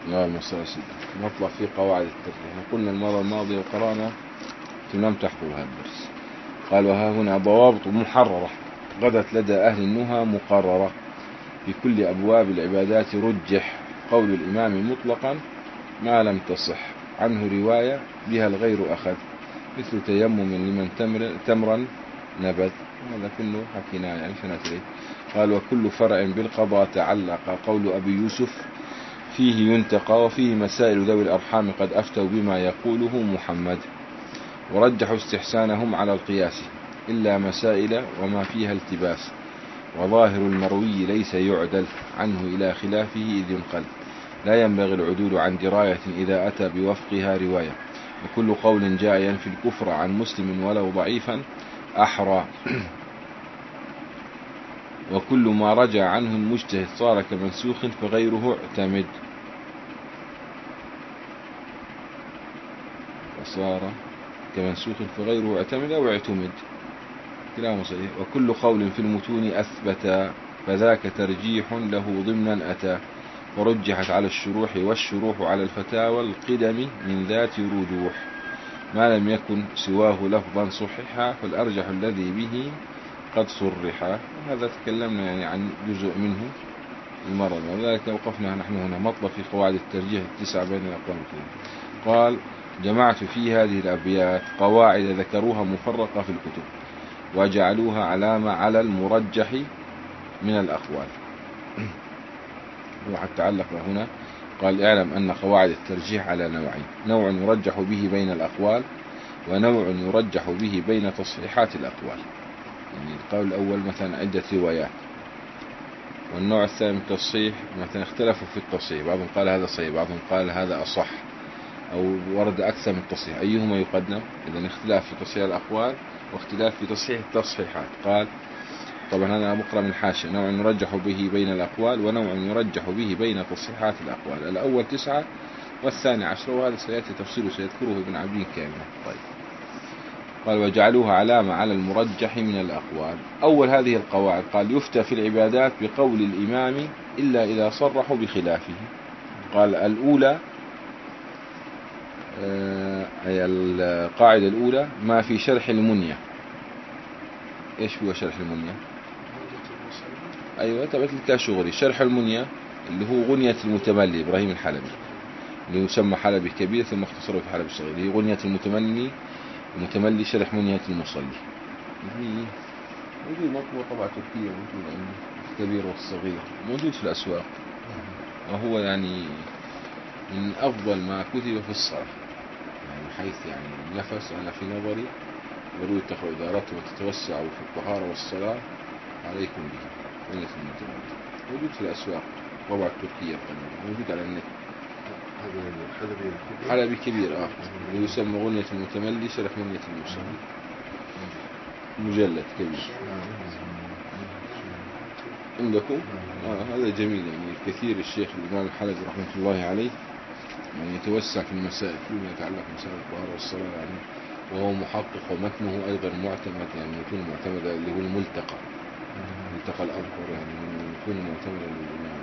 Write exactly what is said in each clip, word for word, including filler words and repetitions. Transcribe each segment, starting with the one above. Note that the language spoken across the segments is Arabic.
لا مسألة نطلع في قواعد الترجيح. قلنا المرة الماضية وقرأنا لم تحضر هذا الدرس. قال وها هنا ضوابط محررة غدت لدى أهل النهى مقررة في كل أبواب العبادات. رجح قول الإمام مطلقا ما لم تصح عنه رواية بها الغير أخذ، مثل تيمم لمن تمر تمرا نبذ. هذا كله حكينا يعني فنتري. قال وكل فرع بالقضاء تعلق قول أبي يوسف فيه ينتقى، وفيه مسائل ذوي الأرحام قد أفتوا بما يقوله محمد، ورجحوا استحسانهم على القياس إلا مسائل وما فيها التباس، وظاهر المروي ليس يعدل عنه إلى خلافه إذ ينقل، لا ينبغي العدول عن دراية إذا أتى بوفقها رواية، وكل قول جاء ينفي الكفر عن مسلم ولو ضعيفا أحرى، وكل ما رجع عنه المجتهد صار كمنسوخ فغيره اعتمد، وصار كمنسوخ فغيره اعتمد أو اعتمد كلام صحيح. وكل قول في المتون أثبت فذاك ترجيح له ضمنا أتى، ورجحت على الشروح والشروح على الفتاوى القدم من ذات رجوح، ما لم يكن سواه لفظا صححا فالأرجح الذي به قد صرحا. هذا تكلمنا يعني عن جزء منه المرة، وذلك وقفنا نحن هنا مطلب في قواعد الترجيح التسعة بين الأقوال. قال جمعت في هذه الأبيات قواعد ذكروها مفرقة في الكتب وجعلوها علامة على المرجح من الأقوال. وحتى تعلق هنا قال اعلم أن قواعد الترجيح على نوعين: نوع يرجح به بين الأقوال، ونوع يرجح به بين تصحيحات الأقوال. يعني القول الأول مثلا عدة روايات، والنوع الثاني من التصحيح مثلا اختلفوا في التصحيح، بعضهم قال هذا صحيح بعضهم قال هذا أصح، أو ورد أكثر من تصحيح، أيهما يقدم؟ إذن اختلاف في تصحيح الأقوال واختلاف في تصحيح التصحيحات. قال طبعا أنا بقرأ من حاشية: نوع يرجح به بين الأقوال، ونوع يرجح به بين تصحيحات الأقوال. الأول تسعة والثاني عشر، وهذا سيأتي تفصيله سيذكره ابن عبدين كاملة. طيب قال وجعلوها علامة على المرجح من الأقوال. أول هذه القواعد قال يفتى في العبادات بقول الإمام إلا إذا صرحوا بخلافه. قال الأولى أي القاعدة الأولى ما في شرح المنية. إيش هو شرح المنية؟ أيوة تبت الكاشغري. شرح المنية اللي هو غنية المتملي إبراهيم الحلبي، اللي يسمى حلبي كبير ثم اختصره في حلبي الصغير، هي غنية المتملي المتملي شرح منية المصلي. موجود مطبوع طبعا تركيا، موجود عندي الكبير والصغير، موجود في الأسواق، وهو يعني من أفضل ما كتب في الصلاة، يعني حيث يعني نفس أنا في نظري ولو اتخذوا إدارته وتتوسعوا في الطهارة والصلاة عليكم به. غنية المتملي موجود في الأسواق، طبعا تركيا موجود على النت. حلبي كبير اه اللي يسمى غنية المتملي شرح منية المصلي، مجلد كبير عندكم. آه هذا جميل يعني كثير. الشيخ الإمام الحلبي رحمة الله عليه يعني يتوسع في المسائل فيما يتعلق بمسائل الطهارة والصلاة يعني، وهو محقق ومتنه أيضا معتمد، يعني يكون معتمد اللي هو الملتقى ملتقى الأظهر، يعني يكون معتمدا للإمام.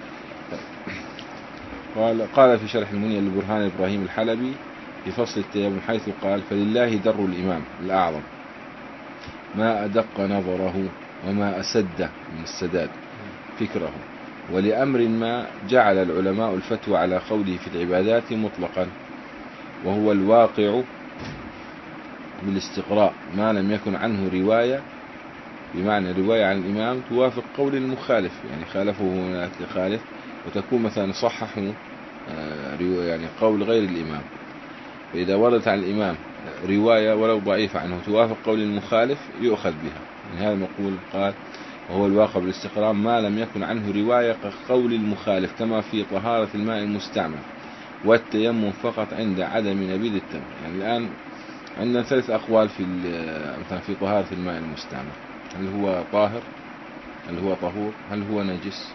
قال قال في شرح المنية لبرهان إبراهيم الحلبي في فصل التيمم حيث قال فلله در الإمام الأعظم ما أدق نظره وما أسد من السداد فكره، ولأمر ما جعل العلماء الفتوى على قوله في العبادات مطلقا، وهو الواقع بالاستقراء ما لم يكن عنه رواية، بمعنى رواية عن الإمام توافق قول المخالف، يعني خالفه هناك خالف وتكون مثلا صححه يعني قول غير الإمام. فإذا وردت عن الإمام رواية ولو ضعيفة عنه توافق قول المخالف يؤخذ بها. من هذا المقول قال وهو الواقع بالاستقراء ما لم يكن عنه رواية كقول المخالف، كما في طهارة الماء المستعمل والتيمم فقط عند عدم نبيذ التمر. يعني الآن عندنا ثلاث أقوال في مثلا في طهارة الماء المستعمل: هل هو طاهر، هل هو طهور، هل هو نجس.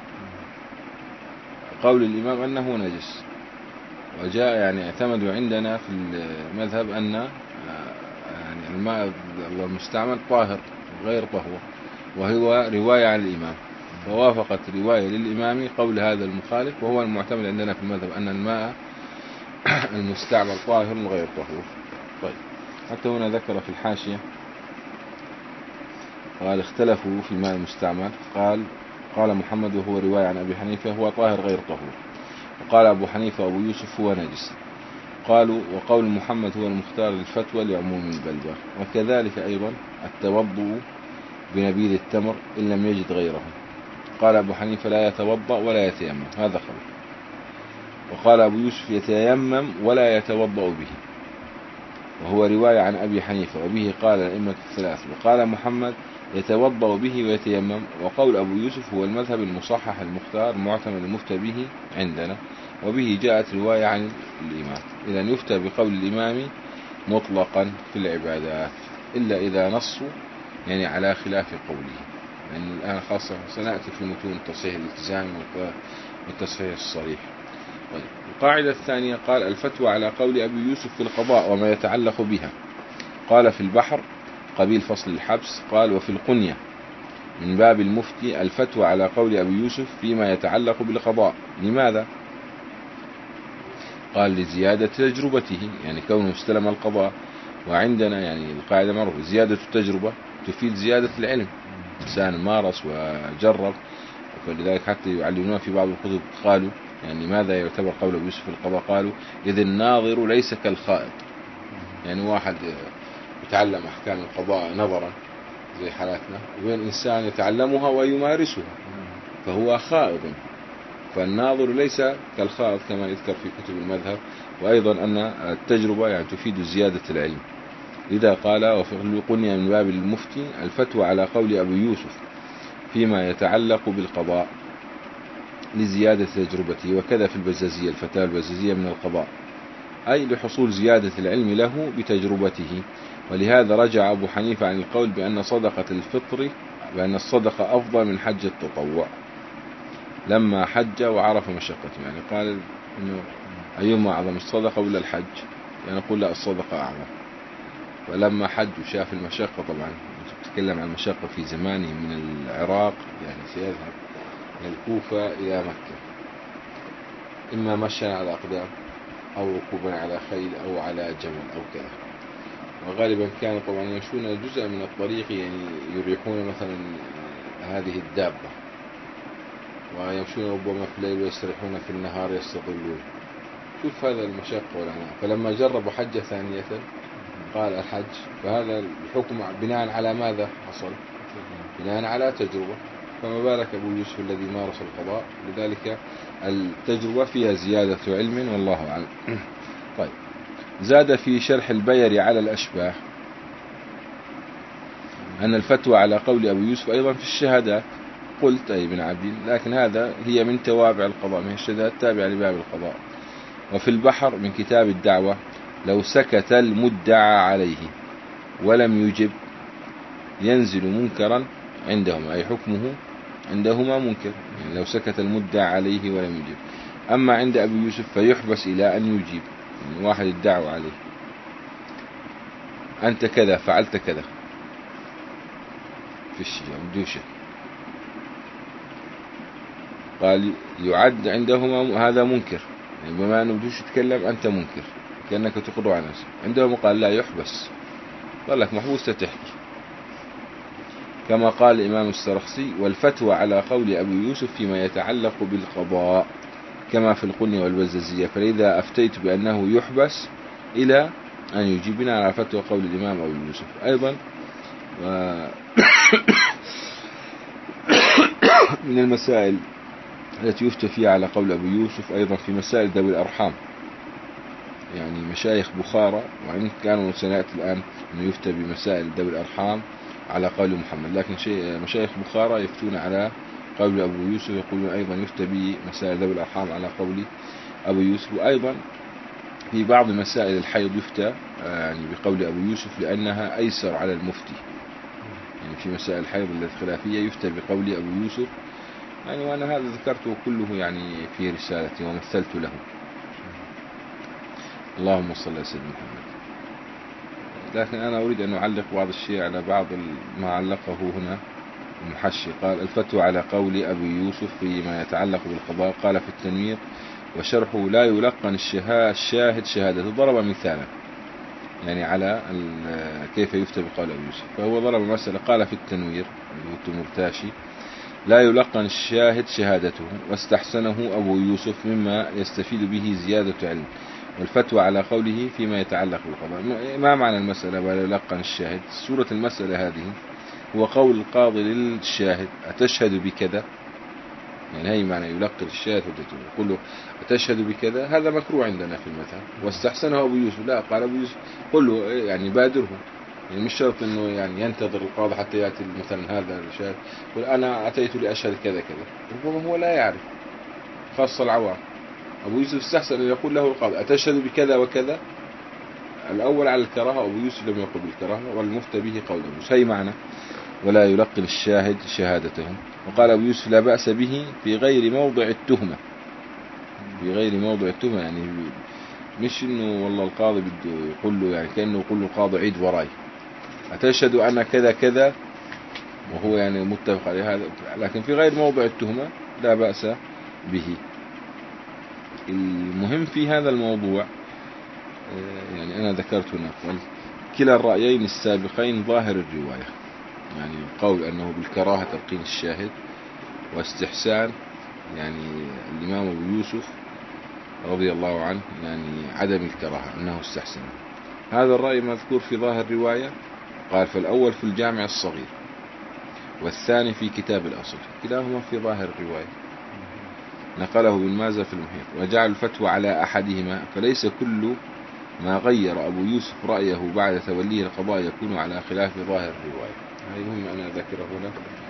قول الإمام أنه نجس، وجاء يعني اعتمدوا عندنا في المذهب أن يعني الماء المستعمل طاهر غير طهور، وهو رواية عن الإمام. فوافقت رواية للإمام قول هذا المخالف، وهو المعتمد عندنا في المذهب أن الماء المستعمل طاهر غير طهور. طيب، حتى هنا ذكر في الحاشية قال اختلفوا في الماء المستعمل، قال قال محمد وهو رواية عن أبي حنيفة هو طاهر غير طهور، وقال أبو حنيفة وأبو يوسف هو نجس. قالوا وقول محمد هو المختار للفتوى لعموم البلوى. وكذلك أيضا التوضؤ بنبيذ التمر إن لم يجد غيره، قال أبو حنيفة لا يتوضأ ولا يتيمم، هذا قول. وقال أبو يوسف يتيمم ولا يتوضأ به، وهو رواية عن أبي حنيفة، وبه قال الأئمة الثلاث. وقال محمد يتوضأ به ويتيمم، وقول أبو يوسف هو المذهب المصحح المختار معتمد المفتى به عندنا، وبه جاءت رواية عن الإمام. إذن يفتى بقول الإمام مطلقا في العبادات، إلا إذا نصوا يعني على خلاف قوله، يعني الآن خاصة سنأتي في متون التصحيح الالتزامي والتصحيح الصريح. طيب، القاعدة الثانية قال الفتوى على قول أبي يوسف في القضاء وما يتعلق بها. قال في البحر قبيل فصل الحبس، قال وفي القنية من باب المفتي الفتوى على قول أبي يوسف فيما يتعلق بالقضاء. لماذا؟ قال لزيادة تجربته، يعني كونه استلم القضاء، وعندنا يعني القاعدة معروفة زيادة التجربة تفيد زيادة العلم، إنسان مارس وجرب، فلذلك حتى يعلمون في بعض الكتب قالوا يعني ماذا يعتبر قول أبي يوسف في القضاء؟ قالوا إذ الناظر ليس كالخائض، يعني واحد يتعلم أحكام القضاء نظرا زي حالاتنا، وين إنسان يتعلمها ويمارسها فهو خائض، فالناظر ليس كالخائض كما يذكر في كتب المذهب. وأيضا أن التجربة يعني تفيد زيادة العلم، لذا قال وفي القنية من باب المفتي الفتوى على قول أبي يوسف فيما يتعلق بالقضاء لزيادة تجربته. وكذا في البزازية الفتاة البزازية من القضاء، أي لحصول زيادة العلم له بتجربته. ولهذا رجع أبو حنيفة عن القول بأن صدقة الفطر بأن الصدقة أفضل من حج التطوع لما حج وعرف مشقته، يعني قال إنه أيهما أعظم الصدقة ولا الحج؟ يعني نقول لا الصدقة أعظم. ولما حج وشاف المشقة، طبعا تتكلم عن المشقة في زمانه من العراق، يعني سيذهب من الكوفة إلى مكة إما مشيا على أقدام أو ركوبا على خيل أو على جمل أو كذا، وغالبا كانوا طبعا يمشون جزء من الطريق، يعني يريحون مثلا هذه الدابة، ويمشون ربما في الليل ويستريحون في النهار يستظلون. شوف هذا المشقة والعناء. فلما جربوا حجة ثانية قال الحج، فهذا الحكم بناء على ماذا حصل؟ بناء على تجربة. فما بالك أبو يوسف الذي مارس القضاء؟ لذلك التجربة فيها زيادة علم والله أعلم. طيب، زاد في شرح البير على الأشباه أن الفتوى على قول أبو يوسف أيضا في الشهادات. قلت أي بن عبيد، لكن هذا هي من توابع القضاء، من الشهادات تابعة لباب القضاء. وفي البحر من كتاب الدعوة لو سكت المدعى عليه ولم يجب ينزل منكرا عندهما، أي حكمه عندهما منكر، يعني لو سكت المدعى عليه ولم يجب. أما عند أبي يوسف فيحبس إلى أن يجيب، يعني واحد الدعوة عليه أنت كذا فعلت كذا في الشجاع دوشة، قال يعد عندهما هذا منكر، يعني بما أنه بدوش يتكلم أنت منكر كأنك تقر على نفسك. عندهم قال لا يحبس، قال لك محبوس تحكي، كما قال الإمام السرخسي والفتوى على قول أبي يوسف فيما يتعلق بالقضاء كما في القنية والبزازية، فلذا أفتيت بأنه يحبس إلى أن يجيبنا على فتوى قول الإمام أبي يوسف. أيضا من المسائل التي يفتى فيها على قول أبي يوسف أيضا في مسائل ذوي الأرحام، يعني مشايخ بخارى، وإن كانوا سنأتي الآن أنه يفتى بمسائل ذوي الأرحام على قول محمد، لكن مشايخ بخارى يفتون على قول أبو يوسف، يقولون أيضا يفتى بمسائل ذوي الأرحام على قول أبو يوسف. وأيضا في بعض مسائل الحيض يفتى يعني بقول أبو يوسف لأنها أيسر على المفتي، يعني في مسائل الحيض الخلافية يفتى بقول أبو يوسف، يعني وأنا هذا ذكرته كله يعني في رسالتي ومثلت له. اللهم صل على سيدنا محمد. لكن أنا أريد أن أعلق بعض الشيء على بعض ما علقه هنا المحشي قال الفتوى على قول أبي يوسف فيما يتعلق بالقضاء. قال في التنوير وشرحه لا يلقن الشاهد شهادته. ضرب مثالا يعني على كيف يفتى بقول أبي يوسف، فهو ضرب مسألة قال في التنوير التمرتاشي لا يلقن الشاهد شهادته، واستحسنه أبو يوسف مما يستفيد به زيادة علم، والفتوى على قوله فيما يتعلق بالقضاء. ما معنى المسألة ولا يلقن الشاهد؟ سورة المسألة هذه هو قول القاضي للشاهد أتشهد بكذا، يعني هي معنى يلقن الشاهد حجته، يقول له أتشهد بكذا، هذا مكروه عندنا في المذهب. واستحسنه أبو يوسف، لا قال أبو يوسف قل له يعني بادره، يعني مش شرط انه يعني ينتظر القاضي حتى يأتي مثلا هذا الشاهد يقول انا اتيت لاشهد كذا كذا، ربما هو لا يعرف، خاصة العوام. ابو يوسف استحسن ان يقول له القاضي اتشهد بكذا وكذا، الاول على الكراهة، ابو يوسف لم يقل بالكراهة، والمفتى به قول ابو يوسف. هي معنى ولا يلقن الشاهد شهادته. وقال ابو يوسف لا بأس به في غير موضع التهمة، في غير موضع التهمة يعني مش انه والله القاضي بده يقول له يعني كأنه يقول له القاضي عيد وراي أتشهد أن كذا كذا، وهو يعني متفق عليه هذا، لكن في غير موضع التهمة لا بأس به. المهم في هذا الموضوع يعني أنا ذكرت هنا كلا الرأيين السابقين ظاهر الرواية، يعني القول أنه بالكراهة تلقين الشاهد، واستحسان يعني الإمام أبو يوسف رضي الله عنه يعني عدم الكراهة أنه استحسن. هذا الرأي مذكور في ظاهر الرواية، قال فالأول في الجامع الصغير والثاني في كتاب الأصل، كلاهما في ظاهر الرواية، نقله ابن ماجه في المحيط. وجعل الفتوى على أحدهما، فليس كل ما غير أبو يوسف رأيه بعد توليه القضاء يكون على خلاف ظاهر الرواية. هذه مهم أنا أذكره هنا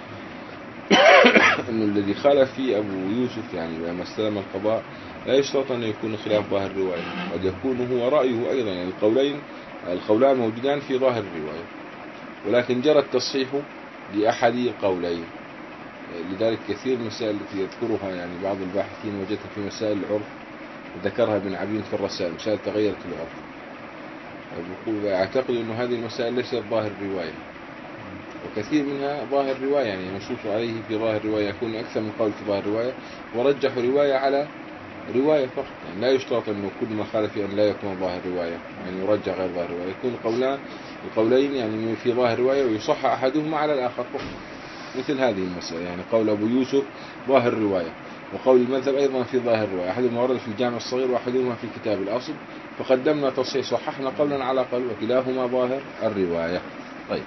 أنه الذي خالف فيه أبو يوسف يعني لما استلم القضاء لا يشترط أن يكون خلاف ظاهر الرواية، قد يكون هو رأيه أيضا، يعني القولين القولان موجودان في ظاهر الرواية، ولكن جرى التصحيح لأحد القولين. لذلك كثير من المسائل التي يذكرها يعني بعض الباحثين وجدتها في مسائل العرف، ذكرها ابن عبيد في الرسائل، مسائل تغيرت العرف، يقول أعتقد أن هذه المسائل ليست ظاهر الرواية، وكثير منها ظاهر الرواية يعني منصوص عليه في ظاهر الرواية، يكون أكثر من قول في ظاهر الرواية، ورجح رواية على رواية فقط، يعني لا يشترط أنه كل ما خالف أن لا يكون ظاهر رواية، يعني يرجع غير ظاهر رواية، يكون قولان القولين يعني في ظاهر رواية ويصح أحدهما على الآخر فقط، مثل هذه المسألة يعني قول أبو يوسف ظاهر رواية، وقول المذهب أيضا في ظاهر رواية، أحدهما ورد في الجامع الصغير وأحدهما في كتاب الأصل، فقدمنا تصحيح صححنا قولا على قول وكلاهما ظاهر الرواية. طيب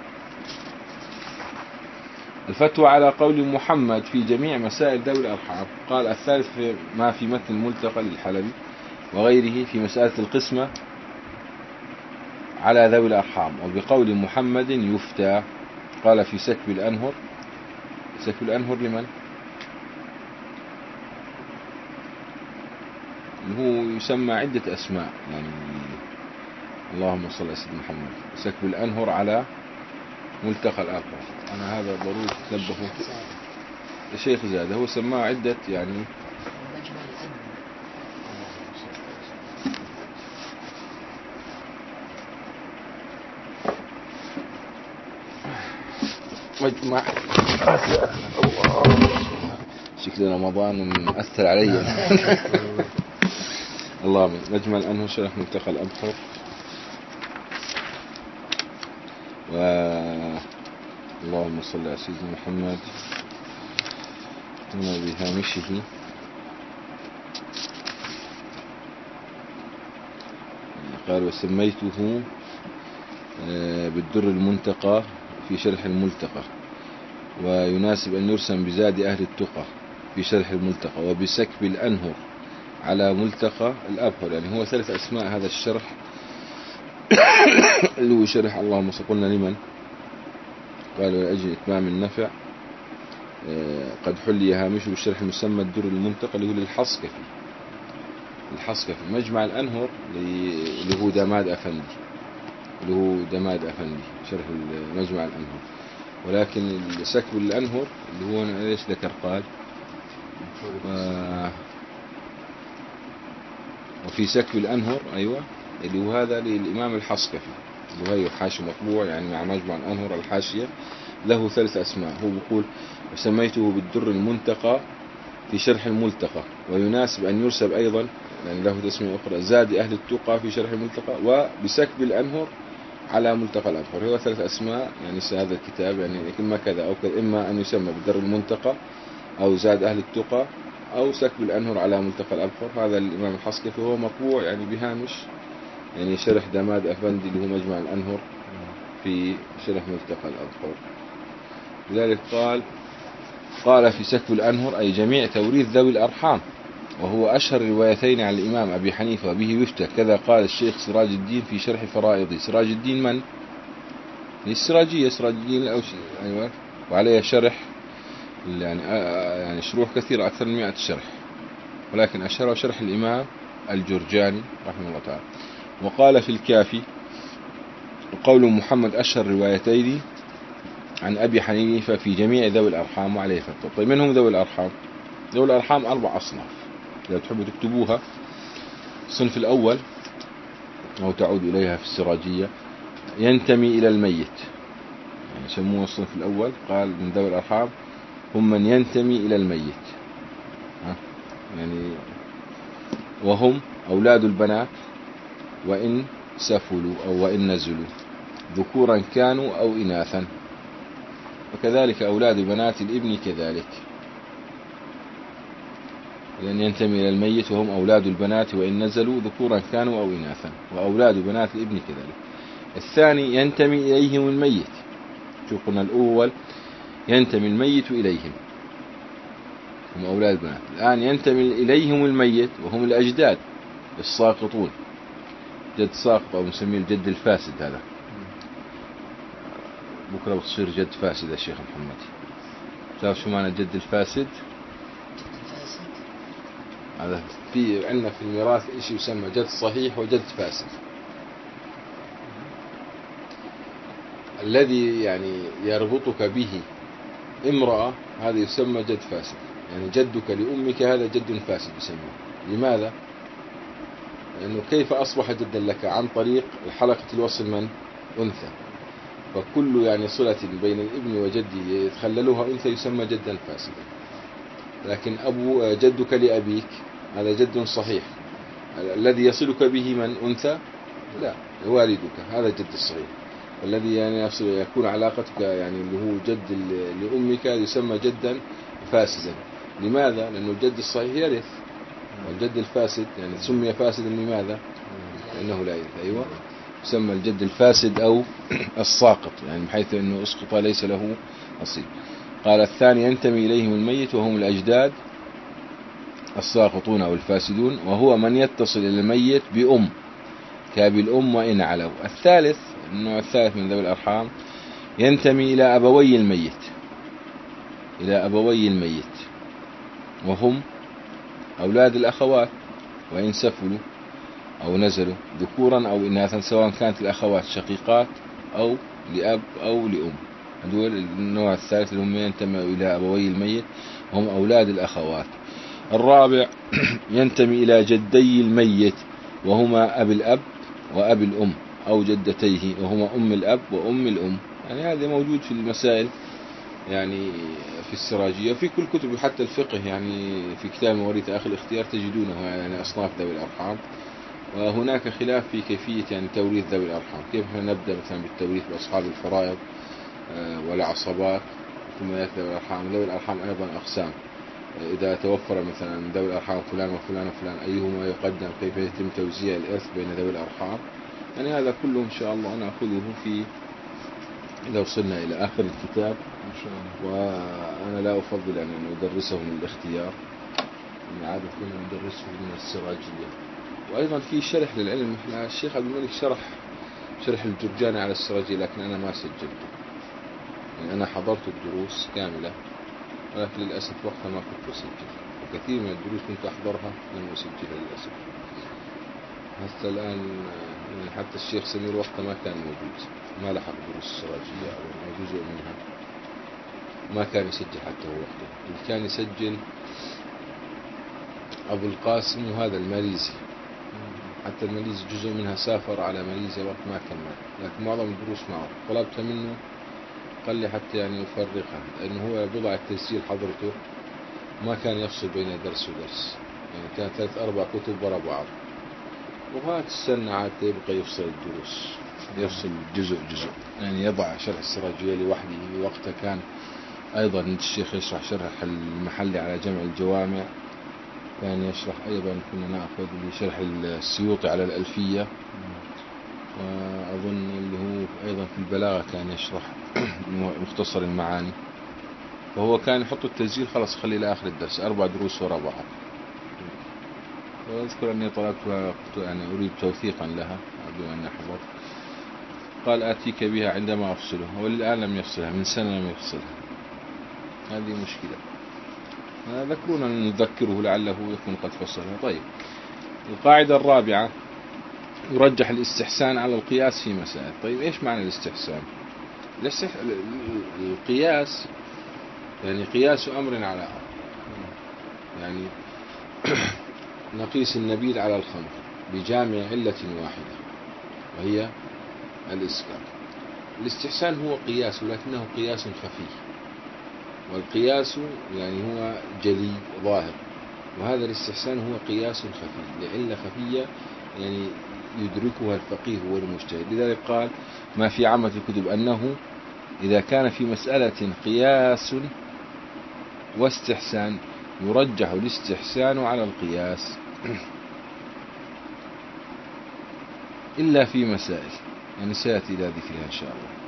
الفتوى على قول محمد في جميع مسائل ذوي الأرحام. قال الثالث في ما في متن الملتقى للحلبي وغيره في مسألة القسمة على ذوي الأرحام، وبقول محمد يفتى. قال في سكب الأنهر، سكب الأنهر لمن؟ هو يسمى عدة أسماء يعني اللهم صل على سيدنا محمد. سكب الأنهر على ملتقى الأرحام، أنا هذا ضروري تنبهوا الشيخ زاد هو سماه عدة يعني مجمع. شكل رمضان مأثر علي اللهم مجمع الأنهر شرح ملتقى الأبحر، و اللهم صل على سيدنا محمد. هنا بهامشه قال وسميته بالدر المنتقى في شرح الملتقى، ويناسب أن يرسم بزاد أهل التقى في شرح الملتقى، وبسكب الأنهر على ملتقى الأبحر، يعني هو ثلاث أسماء هذا الشرح اللي هو شرح اللهم صل. قلنا لمن؟ قال لأجل إتمام النفع قد حلي هامشه بالشرح المسمى الدر المنتقى اللي هو للحصكفي، الحصكفي. مجمع الأنهر اللي هو دماد أفندي، اللي هو دماد أفندي شرح مجمع الأنهر، ولكن سكب الأنهر اللي هو ليش ذكر قال و... وفي سكب الأنهر أيوة اللي هو هذا للإمام الحصكفي اللي هو حاشي مطبوع يعني مع مجمع الأنهر الحاشية، له ثلاث أسماء. هو بيقول وسميته بالدر المنتقى في شرح الملتقى، ويناسب أن يرسب أيضا يعني له تسمية أخرى زاد أهل التقى في شرح الملتقى، وبسكب الأنهر على ملتقى الأظفر. هو ثلاث أسماء يعني هذا الكتاب، يعني إما كذا أو كذا، إما أن يسمى بالدر المنتقى أو زاد أهل التقى أو سكب الأنهر على ملتقى الأظفر. هذا الإمام الحصكفي وهو مطبوع يعني بهامش يعني شرح دماد أفندي اللي هو مجمع الأنهر في شرح ملتقى الأظفر. لذلك قال قال في سكب الأنهر أي جميع توريث ذوي الأرحام، وهو أشهر روايتين عن الإمام أبي حنيفة وبه يفتى. كذا قال الشيخ سراج الدين في شرح فرائضي. سراج الدين من؟ السراجية، سراج الدين أو أيوة، وعليه شرح يعني يعني شروح كثيرة أكثر من مئة شرح، ولكن أشهر شرح الإمام الجرجاني رحمه الله تعالى. وقال في الكافي قول محمد أشهر روايتين عن أبي حنيفة في جميع ذوي الأرحام وعليه فتوى. طيب من هم ذوي الأرحام؟ ذوي الأرحام أربع أصناف إذا تحبوا تكتبوها. الصنف الأول أو تعود إليها في السراجية ينتمي إلى الميت، يعني يسموه الصنف الأول. قال من ذوي الأرحام هم من ينتمي إلى الميت، ها يعني وهم أولاد البنات وإن سفلوا أو وإن نزلوا ذكورا كانوا أو إناثا، وكذلك أولاد بنات الابن كذلك، لأن ينتمي إلى الميت وهم أولاد البنات وإن نزلوا ذكورا كانوا أو إناثا، وأولاد بنات الابن كذلك. الثاني ينتمي إليهم الميت، شو قلنا الأول ينتمي الميت إليهم هم أولاد بنات، الآن ينتمي إليهم الميت وهم الأجداد الساقطون، جد ساقط أو نسميه الجد الفاسد. هذا بكرة بتصير جد فاسد يا شيخ محمد. تعرف شو معنى الجد الفاسد؟ هذا في عندنا في الميراث شيء يسمى جد صحيح وجد فاسد. الذي يعني يربطك به امرأة هذا يسمى جد فاسد، يعني جدك لأمك هذا جد فاسد يسميه. لماذا؟ لأنه كيف أصبح جدا لك؟ عن طريق الحلقة الوصل من؟ أنثى. فكل يعني صلة بين الابن وجدي يتخللها أنثى يسمى جدا فاسدا. لكن أبو جدك لأبيك هذا جد صحيح. الذي يصلك به من؟ أنثى؟ لا، والدك هذا جد الصحيح. الذي يعني يكون علاقتك يعني اللي هو جد لأمك يسمى جدا فاسدا. لماذا؟ لأنه الجد الصحيح يرث، والجد الفاسد يعني سمي فاسدا لماذا؟ لأنه لا يرث. أيوة، يسمى الجد الفاسد أو الساقط، يعني بحيث أنه أسقط ليس له نصيب. قال الثاني ينتمي إليهم الميت وهم الأجداد الساقطون أو الفاسدون، وهو من يتصل إلى الميت بأم كأبي الأم وإن علوا. الثالث النوع الثالث من ذوي الأرحام ينتمي إلى أبوي الميت، إلى أبوي الميت وهم أولاد الأخوات وإن سفلوا أو نزلوا ذكورا أو إناثا، سواء كانت الأخوات شقيقات أو لأب أو لأم. هذول النوع الثالث اللي هم ينتمي إلى أبوي الميت هم أولاد الأخوات. الرابع ينتمي إلى جدي الميت وهما أبي الأب وأبي الأم، أو جدتيه وهما أم الأب وأم الأم. يعني هذا موجود في المسائل يعني في السراجية وفي كل كتب حتى الفقه، يعني في كتاب مواريث آخر الاختيار تجدونه يعني أصناف ذوي الأرحام. وهناك خلاف في كيفية يعني توريث ذوي الأرحام، كيف نبدأ مثلا بالتوريث بأصحاب الفرائض والعصبات ثم يأتي ذوي الأرحام. ذوي الأرحام أيضا أقسام، إذا توفر مثلا ذوي الأرحام فلان وفلان وفلان أيهما يقدم، كيف يتم توزيع الإرث بين ذوي الأرحام. يعني هذا كله إن شاء الله نأخذه في إذا وصلنا إلى آخر الكتاب إن شاء الله. وأنا لا أفضل أن ندرسه من الاختيار، يعني عادة كنا ندرسه من السراجية. وأيضا في شرح للعلم، الشيخ عبد الملك شرح شرح الجرجاني على السراجية، لكن أنا ما سجلته. يعني أنا حضرت الدروس كاملة، ولكن للأسف وقتها ما كنت أسجل، وكثير من الدروس كنت أحضرها لم أسجلها للأسف. حتى الآن يعني حتى الشيخ سمير وقتها ما كان موجود، ما لحق دروس السراجية أو جزء منها، ما كان يسجل حتى هو وقته. اللي كان يسجل أبو القاسم وهذا الماليزي، حتى الماليزي جزء منها سافر على ماليزيا وقت ما كمل، لكن معظم الدروس معه طلبت منه قال لي حتى يعني يفرقها، لأنه هو بضع التسجيل حضرته ما كان يفصل بين درس ودرس، يعني كان ثلاث أربع كتب ورا بعض، وهات السنة عاد يبقى يفصل الدروس، يفصل جزء جزء، يعني يضع شرح السراجية لوحده. وقتها كان أيضا الشيخ يشرح شرح المحلي على جمع الجوامع، كان يشرح أيضا، كنا نأخذ بشرح السيوطي على الألفية، وأظن اللي هو أيضا في البلاغة كان يشرح مختصر المعاني. وهو كان يحط التسجيل خلاص خلي لآخر الدرس أربع دروس وراء بعض. وأذكر أني طلبتها يعني أريد توثيقا لها أرجو أن أحفظ. قال آتيك بها عندما أفصلها، والآن لم يفصلها، من سنة لم يفصلها. هذه مشكلة، ذكرونا نذكره لعله يكون قد فصلها. طيب، القاعدة الرابعة: يرجح الاستحسان على القياس في مسائل. طيب إيش معنى الاستحسان؟ القياس يعني قياس أمر على أمر، يعني نقيس النبيذ على الخمر بجامع علة واحدة وهي الإسكار. الاستحسان هو قياس، ولكنه قياس خفي، والقياس يعني هو جلي ظاهر، وهذا الاستحسان هو قياس خفي لعلة خفية يعني يدركها الفقيه والمجتهد. لذلك قال ما في عامة الكتب أنه إذا كان في مسألة قياس واستحسان يرجح الاستحسان على القياس إلا في مسائل، يعني سيأتي إلى ذكرها إن شاء الله.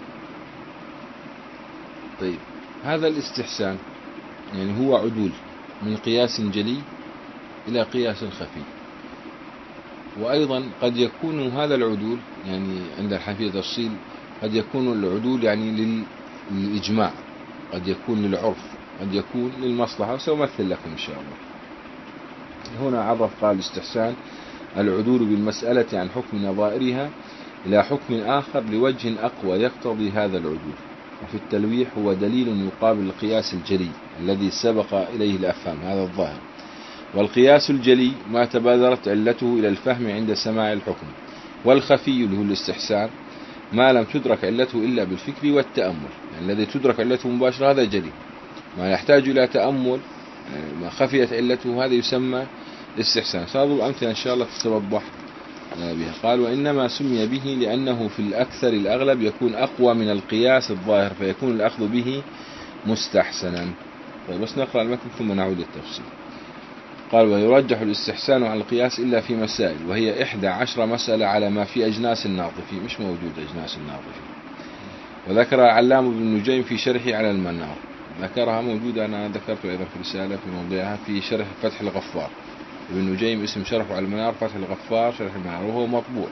طيب، هذا الاستحسان يعني هو عدول من قياس جلي إلى قياس خفي. وأيضا قد يكون هذا العدول يعني عند الحنفية تفصيل، قد يكون العدول يعني للإجماع، قد يكون للعرف، قد يكون للمصلحة، وسأمثل لكم إن شاء الله. هنا عرف قال الاستحسان العدول بالمسألة عن حكم نظائرها إلى حكم آخر لوجه أقوى يقتضي هذا العدول. وفي التلويح هو دليل يقابل القياس الجلي الذي سبق إليه الأفهام، هذا الظاهر. والقياس الجلي ما تبادرت علته إلى الفهم عند سماع الحكم، والخفي اللي هو الاستحسان ما لم تدرك علته إلا بالفكر والتأمل، يعني الذي تدرك علته مباشرة هذا جلي، ما يحتاج إلى تأمل يعني ما خفيت علته هذا يسمى استحسان. سأضرب أمثلة إن شاء الله تتوضح بها. قال وإنما سمي به لأنه في الأكثر الأغلب يكون أقوى من القياس الظاهر، فيكون الأخذ به مستحسنا. طيب بس نقرأ المتن ثم نعود التفصيل. قال ويرجح الاستحسان على القياس إلا في مسائل، وهي إحدى عشر مسألة على ما في أجناس الناطفي، مش موجود أجناس الناطفي. وذكر علام بن نجيم في شرحه على المنار، ذكرها موجودة، أنا ذكرت أيضا في رسالة في موضعها في شرح فتح الغفار. ابن نجيم اسم شرحه على المنار فتح الغفار شرح المنار، وهو مطبوع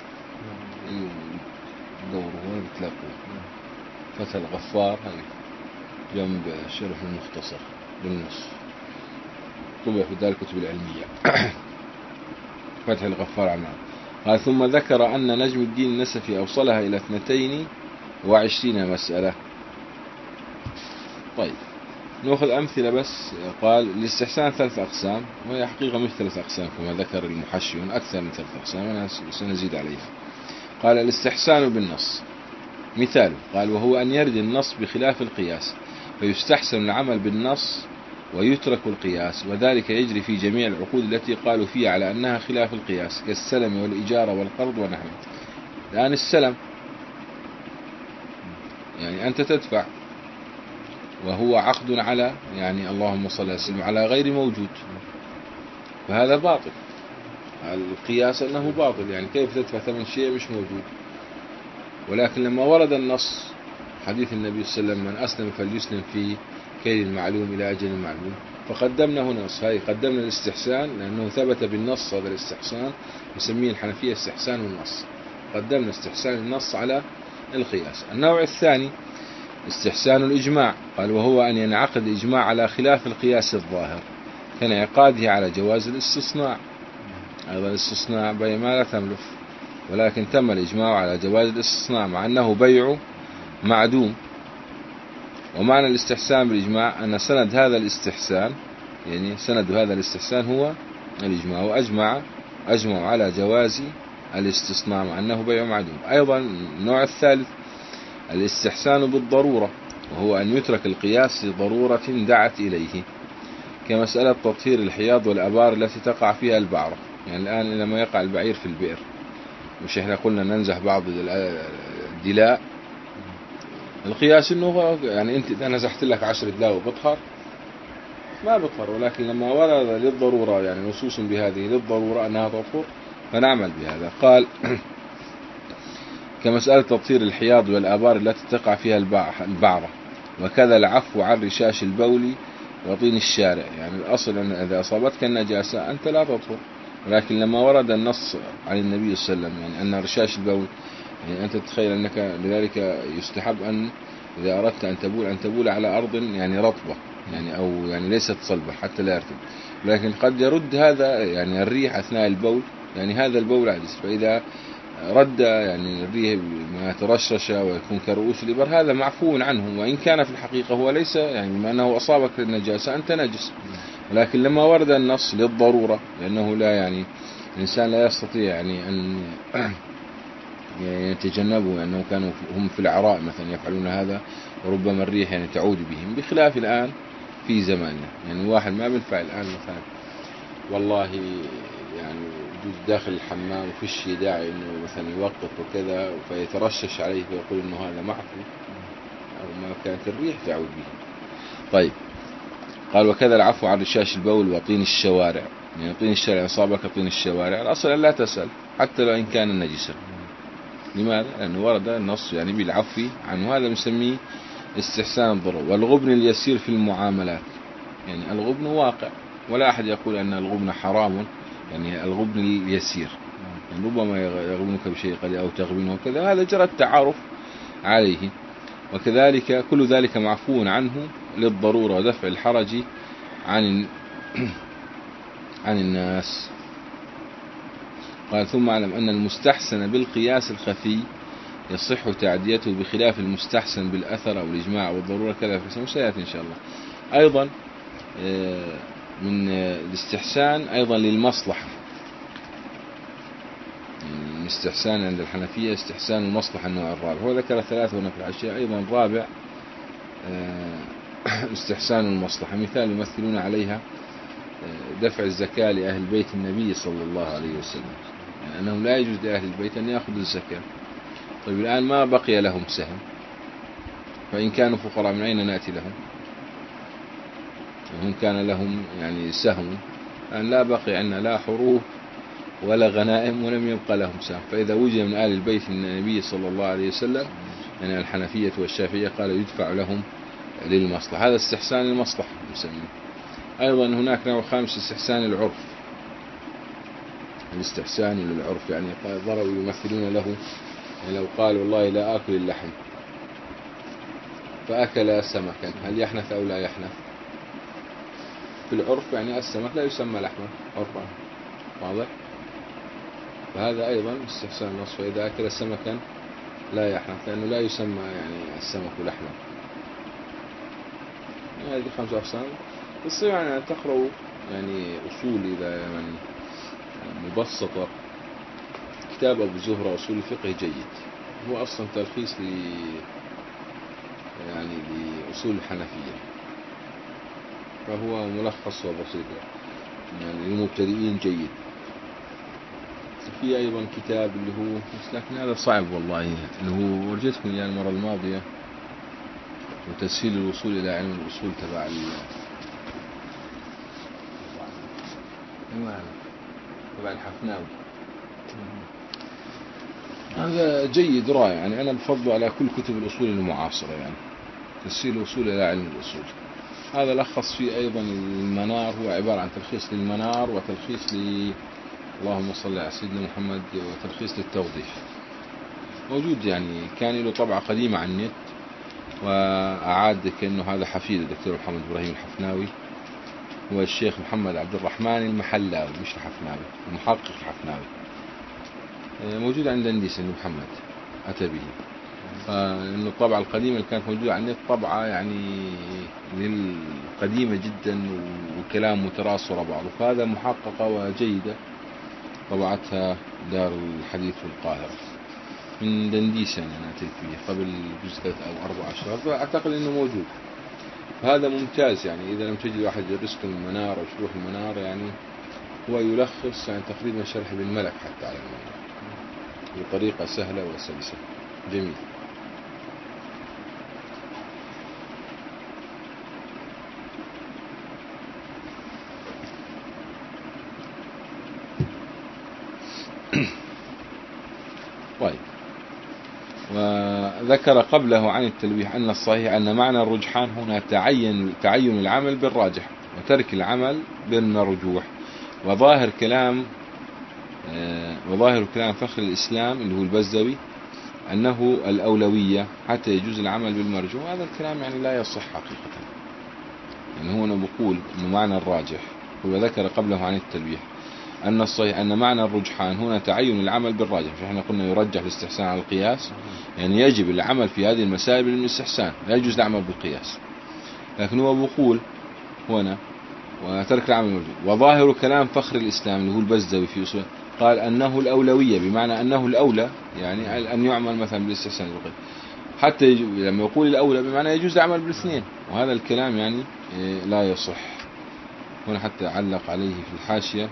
دوره هنا بتلاقوه فتح الغفار جنب شرح المختصر بالنص، طبع في دار الكتب العلمية. فتح الغفار على المنار. قال ثم ذكر أن نجم الدين النسفي أوصلها إلى اثنتين وعشرين مسألة. طيب نأخذ أمثلة بس. قال الاستحسان ثلاث أقسام، وهي حقيقة مش ثلاث أقسام كما ذكر المحشيون، أكثر من ثلاث أقسام أنا سنزيد عليها. قال الاستحسان بالنص مثال، قال وهو أن يرد النص بخلاف القياس فيستحسن العمل بالنص ويترك القياس، وذلك يجري في جميع العقود التي قالوا فيها على أنها خلاف القياس كالسلم والإجارة والقرض ونحوه. الآن السلم يعني أنت تدفع، وهو عقد على يعني اللهم صل وسلم على غير موجود، فهذا باطل. القياس أنه باطل، يعني كيف تدفع ثمن شيء مش موجود. ولكن لما ورد النص حديث النبي صلى الله عليه وسلم من أسلم فليسلم في كيل المعلوم إلى أجل المعلوم، فقدمنا هنا هاي قدمنا الاستحسان لأنه ثبت بالنص. هذا الاستحسان يسميه الحنفية استحسان النص، قدمنا استحسان النص على القياس. النوع الثاني استحسان الإجماع، قال وهو أن ينعقد الإجماع على خلاف القياس الظاهر كانعقاده على جواز الاستصناع. هذا الاستصناع بيع ما لا تملك، ولكن تم الإجماع على جواز الاستصناع مع أنه بيع معدوم. ومعنى الاستحسان بالإجماع أن سند هذا الاستحسان يعني سند هذا الاستحسان هو الإجماع، وأجمع أجمع على جواز الاستصناع مع أنه بيع معدوم. أيضا النوع الثالث الاستحسان بالضرورة، وهو أن يترك القياس لضرورة دعت إليه، كمسألة تطهير الحياض والأبار التي تقع فيها البعرة. يعني الآن لما يقع البعير في البئر، مش إحنا قلنا ننزح بعض الدلاء، القياس إنه يعني أنت إذا نزحت لك عشر دلاء وبطهر ما بطهر، ولكن لما ورد للضرورة يعني نصوص بهذه للضرورة أنها تطهر فنعمل بهذا. قال كمسألة تطهير الحياض والآبار التي تقع فيها البعرة، وكذا العفو عن رشاش البول وطين الشارع. يعني الأصل أن إذا أصابتك النجاسة أنت لا تطهر، ولكن لما ورد النص عن النبي صلى الله عليه وسلم يعني أن رشاش البول، يعني أنت تتخيل أنك لذلك يستحب أن إذا أردت أن تبول أن تبول على أرض يعني رطبة، يعني أو يعني ليست صلبة حتى لا يرتب، لكن قد يرد هذا يعني الريح أثناء البول، يعني هذا البول عجز، فإذا رد يعني الريح ما ترشرش ويكون كرؤوس الإبر هذا معفو عنه، وإن كان في الحقيقة هو ليس يعني بما أنه أصابك النجاسة أنت نجس، ولكن لما ورد النص للضرورة لأنه لا يعني الإنسان لا يستطيع يعني أن يتجنبوا، أنه كانوا هم في العراء مثلا يفعلون هذا وربما الريح يعني تعود بهم، بخلاف الآن في زماننا. يعني واحد ما بينفع الآن مثلا والله يعني يجوز داخل الحمام وفيش داعي انه مثلا يوقف وكذا فيترشش عليه ويقول انه هذا معفو او ما كانت الريح تعود به. طيب قال وكذا العفو عن رشاش البول وطين الشوارع، يعني طين الشارع أصابك طين الشوارع الأصل أن لا تسأل حتى لو إن كان نجسا. لماذا؟ لأنه ورد النص يعني بالعفو عنه، هذا نسميه استحسان الضرر. والغبن اليسير في المعاملات، يعني الغبن واقع ولا أحد يقول أن الغبن حرام، يعني الغبن اليسير يعني ربما يغبنك بشيء قليل أو تغبنه وكذا، هذا جرى التعارف عليه. وكذلك كل ذلك معفو عنه للضرورة ودفع الحرج عن عن الناس. قال ثم اعلم أن المستحسن بالقياس الخفي يصح تعديته بخلاف المستحسن بالأثر أو الإجماع والضرورة كذا في سيأتي إن شاء الله. أيضا من الاستحسان أيضا للمصلحة، يعني الاستحسان عند الحنفية استحسان المصلحة النوع الرابع، هو ذكر ثلاثة هنا في العشية. أيضا الرابع استحسان المصلحة، مثال يمثلون عليها دفع الزكاة لأهل بيت النبي صلى الله عليه وسلم، يعني أنه لا يجوز لأهل البيت أن يأخذوا الزكاة. طيب الآن ما بقي لهم سهم، فإن كانوا فقراء من أين نأتي لهم؟ وهم كان لهم يعني سهم، أن لا بقي عندنا لا حروب ولا غنائم ولم يبقى لهم سهم، فإذا وجد من آل البيت من النبي صلى الله عليه وسلم يعني الحنفية والشافعية قال يدفع لهم للمصلحة، هذا استحسان المصلحة نسميه. أيضا هناك نوع خامس استحسان العرف، الاستحسان للعرف، يعني ضروا يمثلون له، يعني لو قال والله لا آكل اللحم فأكل سمكا هل يحنث أو لا يحنث؟ في العرف يعني السمك لا يسمى لحما عرفا، واضح؟ فهذا أيضا استحسان النص، فإذا أكل سمكا لا يحنث لأنه لا يسمى يعني السمك لحما. هذه يعني خمسة أقسام. تصير يعني تقرأ يعني أصول إذا يعني مبسطة، كتاب أبو زهرة أصول الفقه جيد، هو أصلا تلخيص ل يعني لأصول الحنفية، فهو ملخص وبسيط يعني للمبتدئين جيد. في أيضا كتاب اللي هو لكن هذا صعب والله، اللي هو ورجتكم يعني المرة الماضية، وتسهيل الوصول إلى علم الأصول تبع تبع الحفناوي، هذا جيد رائع، يعني أنا بفضله على كل كتب الأصول المعاصرة، يعني تسهيل الوصول إلى علم الأصول. هذا لخص فيه أيضا المنار، هو عبارة عن تلخيص للمنار وتلخيص ل اللهم صل على سيدنا محمد وتلخيص للتوضيح، موجود يعني كان له طبعة قديمة على النت، وأعاد كأنه هذا حفيد الدكتور محمد إبراهيم الحفناوي، هو الشيخ محمد عبد الرحمن المحلاوي مش الحفناوي، المحقق الحفناوي، موجود عند انديس انه محمد أتى به. فإنه الطبعة القديمة اللي كانت موجودة على النت طبعة يعني قديمة جدا وكلام متراص وراء بعضه، فهذا محققة وجيدة طبعتها دار الحديث في القاهرة. من دنديس يعني أنا أتيت فيه قبل جزء ثلاث أو أربع أشهر، فأعتقد أنه موجود. هذا ممتاز يعني إذا لم تجد واحد يدرسكم المنار أو شروح المنار، يعني هو يلخص يعني تقريبا شرح ابن ملك حتى على المنار بطريقة سهلة وسلسة. جميل. طيب، وذكر قبله عن التلويح أن الصحيح أن معنى الرجحان هنا تعين تعين العمل بالراجح وترك العمل بالمرجوح. وظاهر كلام وظاهر كلام فخر الإسلام اللي هو البزوي أنه الأولوية حتى يجوز العمل بالمرجوح. هذا الكلام يعني لا يصح حقيقة. يعني هو أنا بقول أنه معنى الراجح، هو ذكر قبله عن التلويح أن الصحيح أن معنى الرجحان هنا تعين العمل بالراجح. فإحنا قلنا يرجح الاستحسان على القياس، يعني يجب العمل في هذه المسائل بالاستحسان، لا يجوز العمل بالقياس. لكن هو بقول هنا وترك العمل بالمرجوح. وظاهر كلام فخر الإسلام اللي هو البزوي في أصول قال أنه الأولوية، بمعنى أنه الأولى يعني أن يعمل مثلا بالاستحسان بالقياس، حتى لما يقول الأولى بمعنى يجوز العمل بالاثنين. وهذا الكلام يعني لا يصح. هنا حتى علق عليه في الحاشية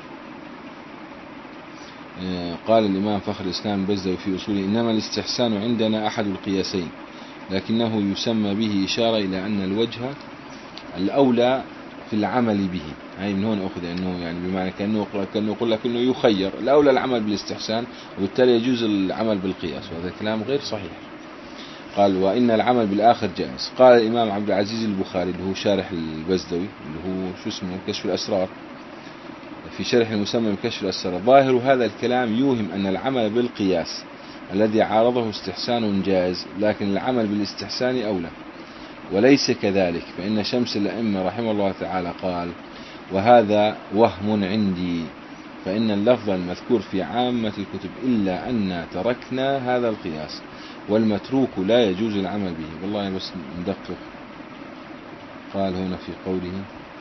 قال الإمام فخر الإسلام البزوي في أصوله: إنما الاستحسان عندنا أحد القياسين، لكنه يسمى به إشارة إلى أن الوجه الأولى في العمل به. هاي من هون أخذ أنه يعني بمعنى كأنه كأنه يقول لك أنه يخير الأولى العمل بالاستحسان وبالتالي يجوز العمل بالقياس، وهذا الكلام غير صحيح. قال: وإن العمل بالآخر جائز. قال الإمام عبد العزيز البخاري اللي هو شارح البزوي اللي هو شو اسمه كشف الأسرار، في شرح المسمى بكشف الأسرار: ظاهر هذا الكلام يوهم أن العمل بالقياس الذي عارضه استحسان جائز، لكن العمل بالاستحسان أولى، وليس كذلك، فإن شمس الأئمة رحمه الله تعالى قال: وهذا وهم عندي، فإن اللفظ المذكور في عامة الكتب إلا أن تركنا هذا القياس، والمتروك لا يجوز العمل به. والله بس ندقق. قال هنا في قوله،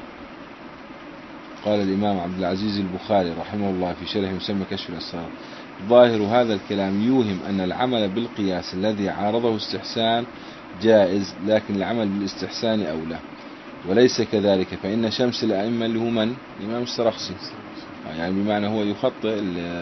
قال الإمام عبد العزيز البخاري رحمه الله في شرح مسمى كشف الأسرار: ظاهر هذا الكلام يوهم أن العمل بالقياس الذي عارضه استحسان جائز، لكن العمل بالاستحسان أولى، وليس كذلك، فإن شمس الأئمة اللي هو من؟ الإمام السرخسي، يعني بمعنى هو يخطئ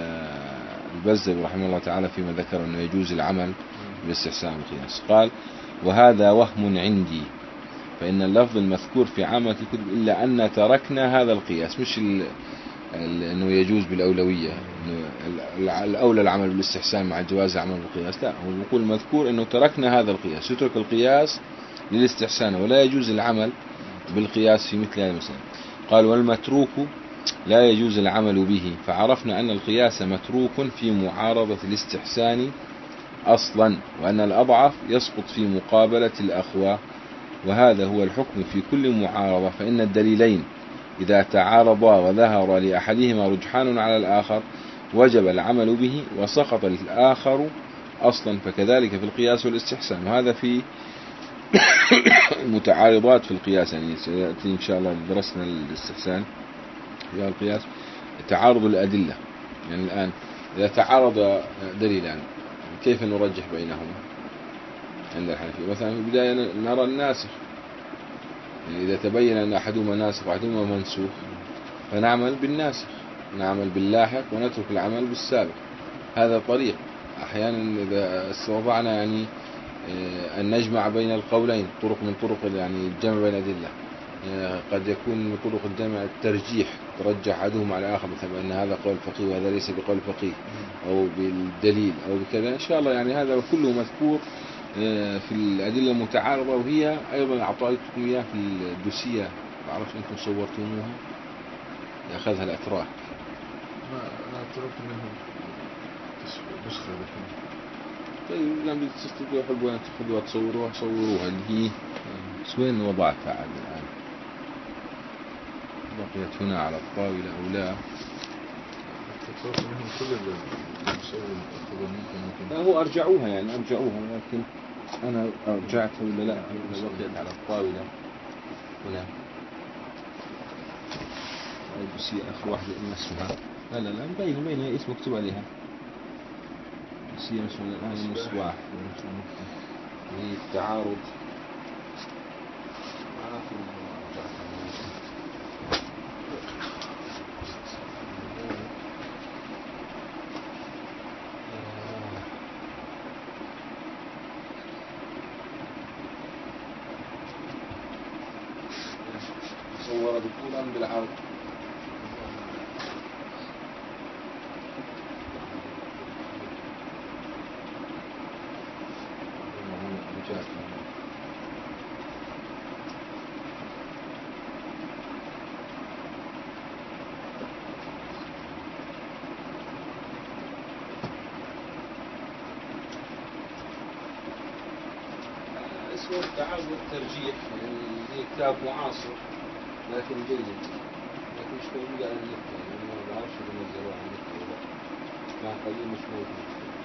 البزوي رحمه الله تعالى فيما ذكر أنه يجوز العمل بالاستحسان بالقياس. قال: وهذا وهم عندي، فإن اللفظ المذكور في عامة الكتب إلا أن تركنا هذا القياس، مش ال ال أنه يجوز بالأولوية، إنه الأولى العمل بالاستحسان مع جواز العمل بالقياس، لا، هو يقول المذكور أنه تركنا هذا القياس، يترك القياس للاستحسان ولا يجوز العمل بالقياس في مثل هذه المسألة. قال: والمتروك لا يجوز العمل به، فعرفنا أن القياس متروك في معارضة الاستحسان أصلا، وأن الأضعف يسقط في مقابلة الأقوى، وهذا هو الحكم في كل معارضة، فإن الدليلين إذا تعارضا وظهر لأحدهما رجحان على الآخر وجب العمل به وسقط الآخر أصلا، فكذلك في القياس والاستحسان. وهذا في المتعارضات في القياس، يعني سيأتي إن شاء الله درسنا الاستحسان في القياس تعارض الأدلة. يعني الآن إذا تعارض دليلان كيف نرجح بينهما عند الحنفية؟ مثلا في البداية نرى الناسخ، يعني إذا تبين أن أحدهما ناسخ وأحدهما منسوخ فنعمل بالناسخ، نعمل باللاحق ونترك العمل بالسابق. هذا طريق. أحيانا إذا استطعنا يعني أن نجمع بين القولين، طرق من طرق يعني الجمع بين الأدلة، قد يكون من طرق الجمع الترجيح، ترجح أحدهما على الآخر، مثلا أن هذا قول فقيه وهذا ليس بقول فقيه، أو بالدليل أو بكذا. إن شاء الله يعني هذا كله مذكور في الأدلة المتعارضة، وهي أيضا أعطيتكم إياه في الدوسية، ما أعرف أنتم صورتموها، يأخذها الأتراك. ما أنا تركت منهم نسخة لكن. طيب لما تستطيعوا حبوا تأخذوها تصوروها صوروها، اللي هي وين وضعتها عاد الآن؟ بقيت هنا على الطاولة أو لا؟ تركت منهم كل المصور أخذوا ممكن. لا هو أرجعوها، يعني أرجعوها، لكن أنا أرجعتها ولا لا؟ هي بقيت على الطاولة هنا. بس هي آخر واحدة إن اسمها، لا لا لا مبين مبين هي اسم مكتوب عليها. سيما الآن المصباح هي التعارض صور دخولا بالعرض اسمه التعارض والترجيح، يعني هي كتاب معاصر لكن جيد، لكن مش موجود على النت، يعني ما بعرفش إذا نزلوه على النت ولا لا، كان قليل مش موجود.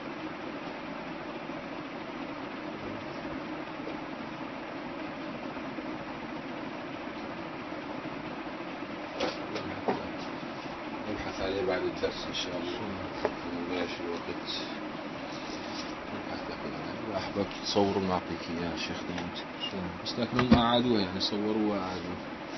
نبحث عليه بعد الدرس إن شاء الله، ماشي الوقت نبحث لكن أحببت تصوروا نعطيك إياه يا شيخ داود، بس لكنهم أعادوه يعني صوروا وأعادوه.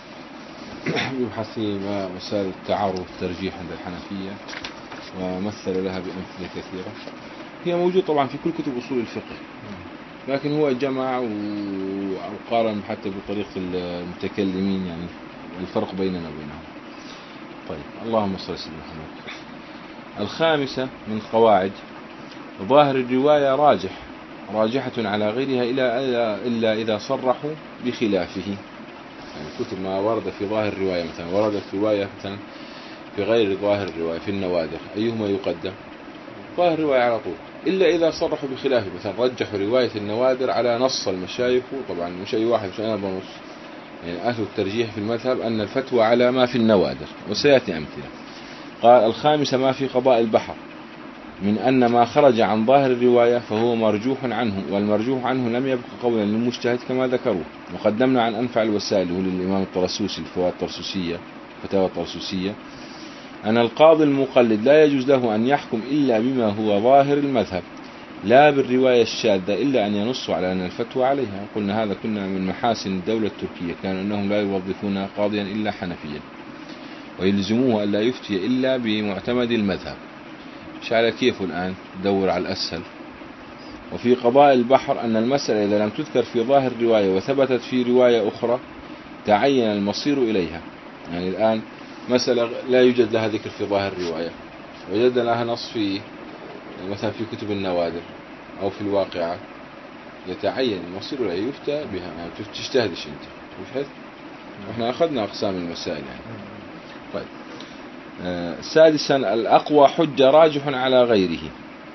يبحث في مسائل التعارض والترجيح عند الحنفية ومثل لها بأمثلة كثيرة، هي موجود طبعا في كل كتب أصول الفقه، لكن هو جمع وقارن حتى بطريقة المتكلمين يعني الفرق بيننا وبينهم. طيب اللهم صل على سيدنا محمد. الخامسة من قواعد: ظاهر الرواية راجح راجحة على غيرها إلا إلا إذا صرحوا بخلافه. يعني كتب ما ورد في ظاهر الرواية، مثلا وردت رواية مثلا في غير ظاهر الرواية في النوادر، أيهما يقدم؟ ظاهر الرواية على طول، إلا إذا صرحوا بخلافه، مثلا رجحوا رواية النوادر على نص المشايخ، طبعا مش أي واحد مش أنا بنص، يعني أهل الترجيح في المذهب أن الفتوى على ما في النوادر، وسيأتي أمثلة. قال: الخامسة ما في قضاء البحر من أن ما خرج عن ظاهر الرواية فهو مرجوح عنه، والمرجوح عنه لم يبق قولا للمجتهد كما ذكروه. وقدمنا عن أنفع الوسائل للإمام الطرسوسي الفوائد الطرسوسية فتاوى الطرسوسية أن القاضي المقلد لا يجوز له أن يحكم إلا بما هو ظاهر المذهب، لا بالرواية الشاذة إلا أن ينص على أن الفتوى عليها. قلنا هذا كنا من محاسن الدولة التركية، كانوا أنهم لا يوظفون قاضيا إلا حنفيا، ويلزموه أن لا يفتي إلا بمعتمد المذهب. مش على كيفه الآن دور على الأسهل. وفي قضاء البحر أن المسألة إذا لم تذكر في ظاهر الرواية وثبتت في رواية أخرى تعين المصير إليها. يعني الآن مسألة لا يوجد لها ذكر في ظاهر الرواية، وجد لها نص في مثلا في كتب النوادر أو في الواقعة، يتعين المصير إليها، يفتى بها، يعني تجتهدش أنت مش. احنا أخذنا أقسام المسائل يعني. طيب آه سادسا: الأقوى حجة راجح على غيره،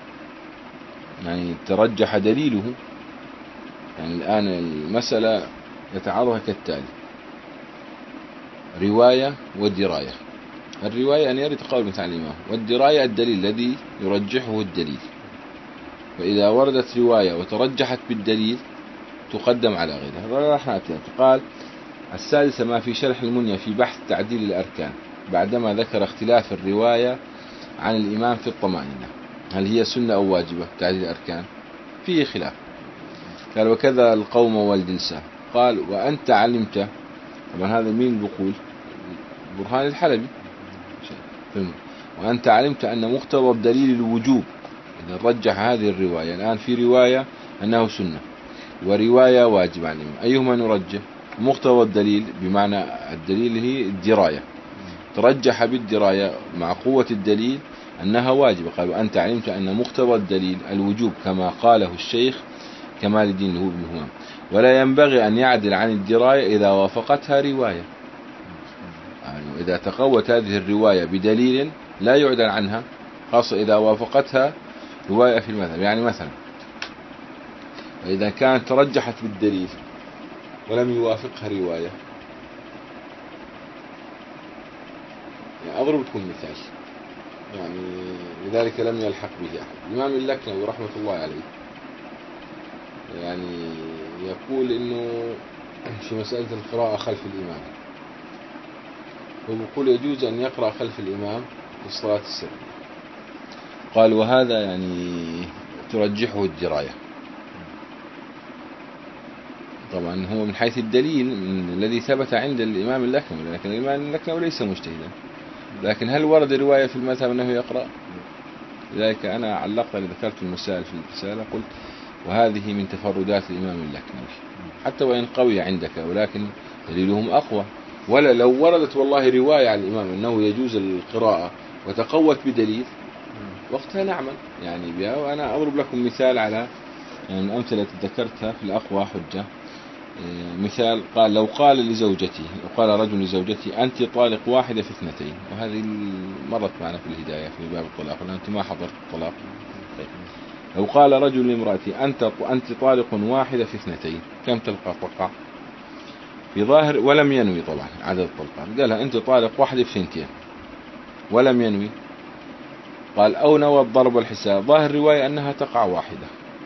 يعني ترجح دليله. يعني الآن المسألة يتعرضها كالتالي: رواية ودراية. الرواية أن يرد قول مثل الإمام، والدراية الدليل الذي يرجحه الدليل. فإذا وردت رواية وترجحت بالدليل تقدم على غيرها. راح نأتي. قال: السادسة ما في شرح المنية في بحث تعديل الأركان، بعدما ذكر اختلاف الرواية عن الإمام في الطمأنينة، هل هي سنة أو واجبة تعديل الأركان؟ فيه خلاف. قال: وكذا القوم والجلسة. قال: وأنت علمت، طبعا هذا مين بيقول؟ برهان الحلبي. وأنت علمت أن مقتضى الدليل الوجوب إذا رجح هذه الرواية. الآن في رواية أنه سنة ورواية واجب عن الإمام، أيهما نرجح؟ مقتضى الدليل بمعنى الدليل هي الدراية، ترجح بالدراية مع قوة الدليل أنها واجبة. قال: وأنت علمت أن مقتضى الدليل الوجوب كما قاله الشيخ كمال الدين اللي هو ابن همام، ولا ينبغي أن يعدل عن الدراية إذا وافقتها رواية. يعني إذا تقوت هذه الرواية بدليل لا يعدل عنها، خاصة إذا وافقتها رواية في المذهب. يعني مثلا إذا كانت ترجحت بالدليل ولم يوافقها رواية، يعني أضرب لكم مثال، يعني لذلك لم يلحق به أحد. الإمام اللكنوي رحمة الله عليه يعني يقول إنه في مسألة القراءة خلف الإمام، هو يقول يجوز أن يقرأ خلف الإمام في الصلاة السرية. قال: وهذا يعني ترجحه الدراية. طبعا هو من حيث الدليل من الذي ثبت عند الإمام اللكنوي، لكن الإمام اللكنوي ليس مجتهدا، لكن هل ورد رواية في المذهب أنه يقرأ؟ لذلك أنا علقت ذكرت المسائل في الرسالة قلت وهذه من تفردات الإمام اللكنوي حتى وإن قوي عندك، ولكن دليلهم أقوى. ولا لو وردت والله رواية عن الإمام أنه يجوز القراءة وتقوت بدليل وقتها نعمل يعني بها. وأنا أضرب لكم مثال على يعني الأمثلة التي ذكرتها في الأقوى حجة. مثال قال لو قال لزوجته، لو قال رجل لزوجته أنت طالق واحدة في اثنتين، وهذه مرت معنا في الهداية في باب الطلاق ولا أنت ما حضرت الطلاق. طيب. لو قال رجل لامرأته أنت أنت طالق واحدة في اثنتين، كم تلقى تقع في ظاهر ولم ينوي طبعا عدد الطلقات، قالها أنت طالق واحدة في اثنتين ولم ينوي، قال أو نوى الضرب والحساب، ظاهر الرواية أنها تقع واحدة.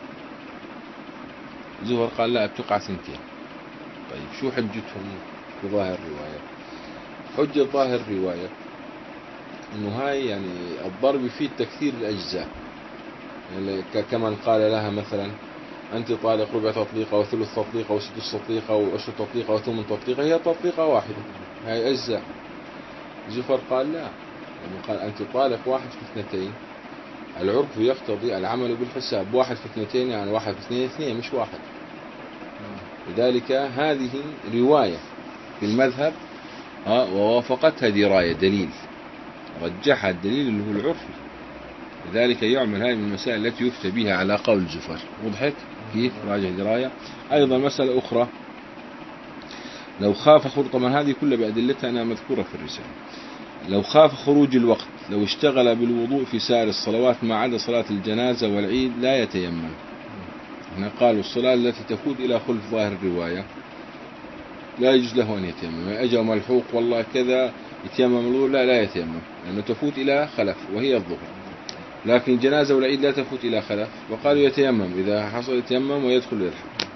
زهر قال لا بتقع سنتين. طيب شو حجتهم في ظاهر الرواية؟ حجة ظاهر الرواية انه هاي يعني الضرب يفيد تكثير الاجزاء، يعني كمن قال لها مثلا انت طالق ربع تطليقة وثلث تطليقة وسدس تطليقة وعشر تطليقة وثمن تطليقة، هي تطليقة واحدة هاي اجزاء. زفر قال لا، يعني قال انت طالق واحد في اثنتين، العرف يقتضي العمل بالحساب، واحد في اثنتين يعني واحد في اثنين اثنين مش واحد. لذلك هذه رواية في المذهب ووافقتها دراية دليل رجحها الدليل اللي هو العرفي، لذلك يعمل هذه من المسائل التي يفتى بها على قول زفر. وضحت كيف راجع دراية. أيضا مسألة أخرى لو خاف خروج، طبعا هذه كلها بأدلتها أنا مذكورة في الرسالة، لو خاف خروج الوقت لو اشتغل بالوضوء في سائر الصلوات ما عدا صلاة الجنازة والعيد لا يتيمم. هنا قالوا الصلاة التي تفوت إلى خلف ظاهر الرواية لا يجوز له أن يتيمم، أجا ملحوق والله كذا يتيمم الوضوء، لا لا يتيمم لأنه تفوت إلى خلف وهي الظهر، لكن الجنازة والعيد لا تفوت إلى خلف، وقالوا يتيمم إذا حصل يتيمم ويدخل ويلحق.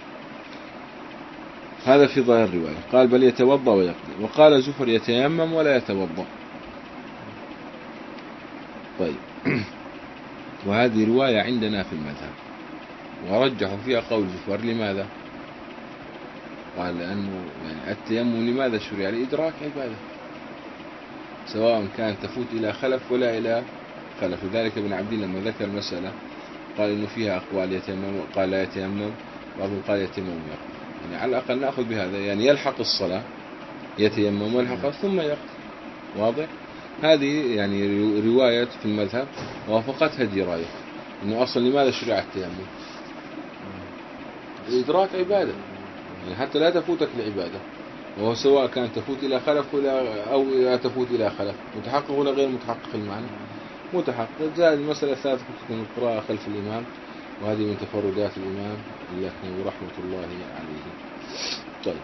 هذا في ظاهر الرواية. قال بل يتوضأ ويقضي، وقال زفر يتيمم ولا يتوضأ. طيب وهذه رواية عندنا في المذهب ورجحوا فيها قول زفر. لماذا؟ قال لأنه يعني التيمم لماذا شرع؟ لإدراك عبادة سواء كانت تفوت إلى خلف ولا إلى خلف. لذلك ابن عبدين لما ذكر المسألة قال إنه فيها أقوال يتيمم، قال لا يتيمم، بعضهم قال يتيمم ويقضي، يعني على الأقل نأخذ بهذا يعني يلحق الصلاة يتيمم ويلحق ثم يقضي. واضح؟ هذه يعني رواية في المذهب وافقتها دراية إنه أصلا لماذا شرع التيمم؟ الإدراك عبادة، يعني حتى لا تفوتك العبادة، وهو سواء كان تفوت إلى خلف ولا أو لا تفوت إلى خلف، متحقق ولا غير متحقق المعنى متحقق. زائد المسألة الثالثة تكون القراءة خلف الإمام، وهذه من تفردات الإمام اللكنوي رحمة الله عليه. طيب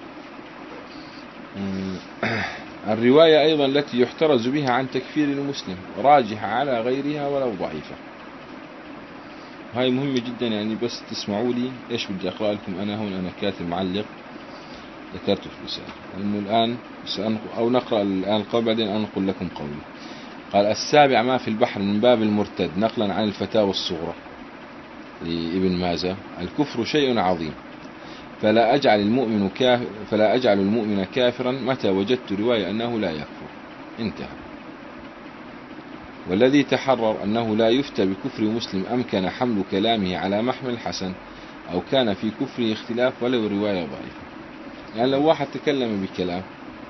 الرواية أيضا التي يحترز بها عن تكفير المسلم راجحة على غيرها ولو ضعيفة. هاي مهمة جدا، يعني بس تسمعوا لي إيش بدي أقرأ لكم. أنا هون أنا كاتب معلق ذكرته في الرسالة، لأنه الآن أو نقرأ الآن القول بعدين أنقل لكم قولي. قال السابع ما في البحر من باب المرتد نقلا عن الفتاوى الصغرى لابن ماجه الكفر شيء عظيم فلا أجعل المؤمن كافر فلا أجعل المؤمن كافرا متى وجدت رواية أنه لا يكفر. انتهى. والذي تحرر أنه لا يفتى بكفر مسلم أمكن حمل كلامه على محمل الحسن أو كان في كفره اختلاف ولو رواية ضعيفة. يعني لو واحد تكلم بكلام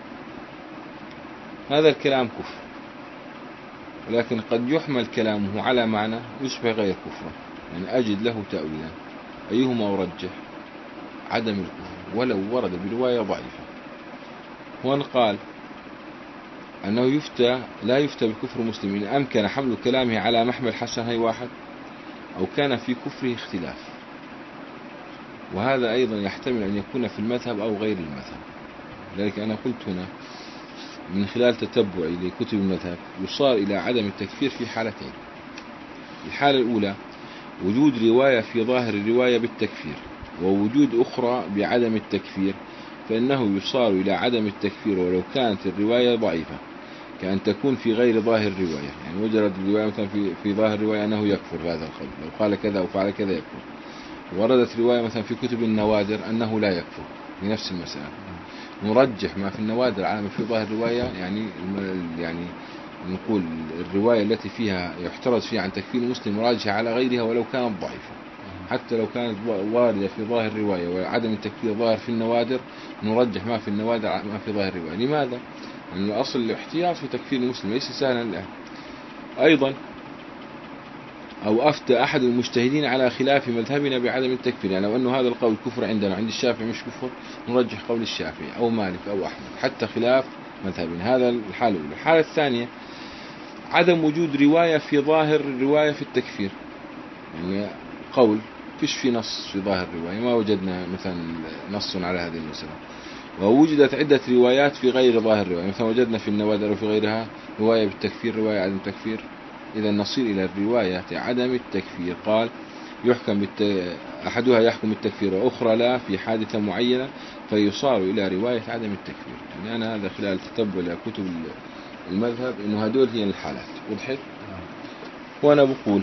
هذا الكلام كفر، ولكن قد يحمل كلامه على معنى يشبه غير كفره، يعني أجد له تأويلا. أيهما أرجح؟ عدم الكفر ولو ورد برواية ضعيفة. هون قال أنه يفتى لا يفتى بكفر مسلم إن أمكن حمل كلامه على محمل حسن هي واحد أو كان في كفره اختلاف، وهذا أيضا يحتمل أن يكون في المذهب أو غير المذهب. لذلك أنا قلت هنا من خلال تتبعي لكتب المذهب يصار إلى عدم التكفير في حالتين. الحالة الأولى وجود رواية في ظاهر الرواية بالتكفير ووجود أخرى بعدم التكفير، فإنه يصار إلى عدم التكفير ولو كانت الرواية ضعيفة، كأن تكون في غير ظاهر الرواية، يعني وجدت الرواية مثلا في في ظاهر الرواية أنه يكفر بهذا القول، لو قال كذا أو فعل كذا يكفر. وردت رواية مثلا في كتب النوادر أنه لا يكفر في نفس المسألة. نرجح ما في النوادر على ما في ظاهر الرواية، يعني يعني نقول الرواية التي فيها يحترز فيها عن تكفير المسلم راجحة على غيرها ولو كانت ضعيفة، حتى لو كانت واردة في ظاهر الرواية وعدم التكفير ظاهر في النوادر، نرجح ما في النوادر على ما في ظاهر الرواية. لماذا؟ لأن يعني الأصل الاحتياط في تكفير المسلم ليس سهلا له. أيضا أو أفتى أحد المجتهدين على خلاف مذهبنا بعدم التكفير، يعني لو أنه هذا القول كفر عندنا عند الشافعي مش كفر، نرجح قول الشافعي أو مالك أو أحمد حتى خلاف مذهبنا. هذا الحالة الأولى. الحالة الثانية عدم وجود رواية في ظاهر الرواية في التكفير، يعني قول فيش في نص في ظاهر الرواية، ما وجدنا مثلا نص على هذه المسألة، ووجدت عدة روايات في غير ظاهر الرواية، مثلا وجدنا في النوادر وفي غيرها رواية بالتكفير رواية عدم التكفير، إذا نصير إلى الرواية عدم التكفير. قال يحكم بالت... أحدها يحكم بالتكفير وأخرى لا في حادثة معينة، فيصار إلى رواية عدم التكفير. يعني أنا هذا خلال تتبع لكتب المذهب إنه هدول هي الحالات. وضحت؟ وأنا بقول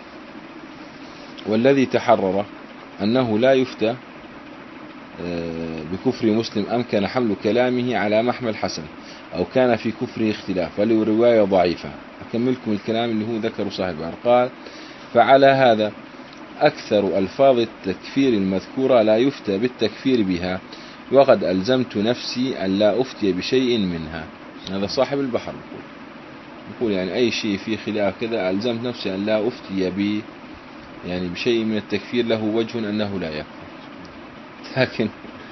والذي تحرر أنه لا يفتى بكفر مسلم أمكن حمل كلامه على محمل حسن أو كان في كفره اختلاف ولو رواية ضعيفة. أكملكم الكلام اللي هو ذكره صاحب البحر. قال فعلى هذا أكثر ألفاظ التكفير المذكورة لا يفتى بالتكفير بها، وقد ألزمت نفسي أن لا أفتي بشيء منها. هذا صاحب البحر يقول يقول يعني أي شيء فيه خلاف كذا ألزمت نفسي أن لا أفتي به يعني بشيء من التكفير له وجه أنه لا يكفر. لكن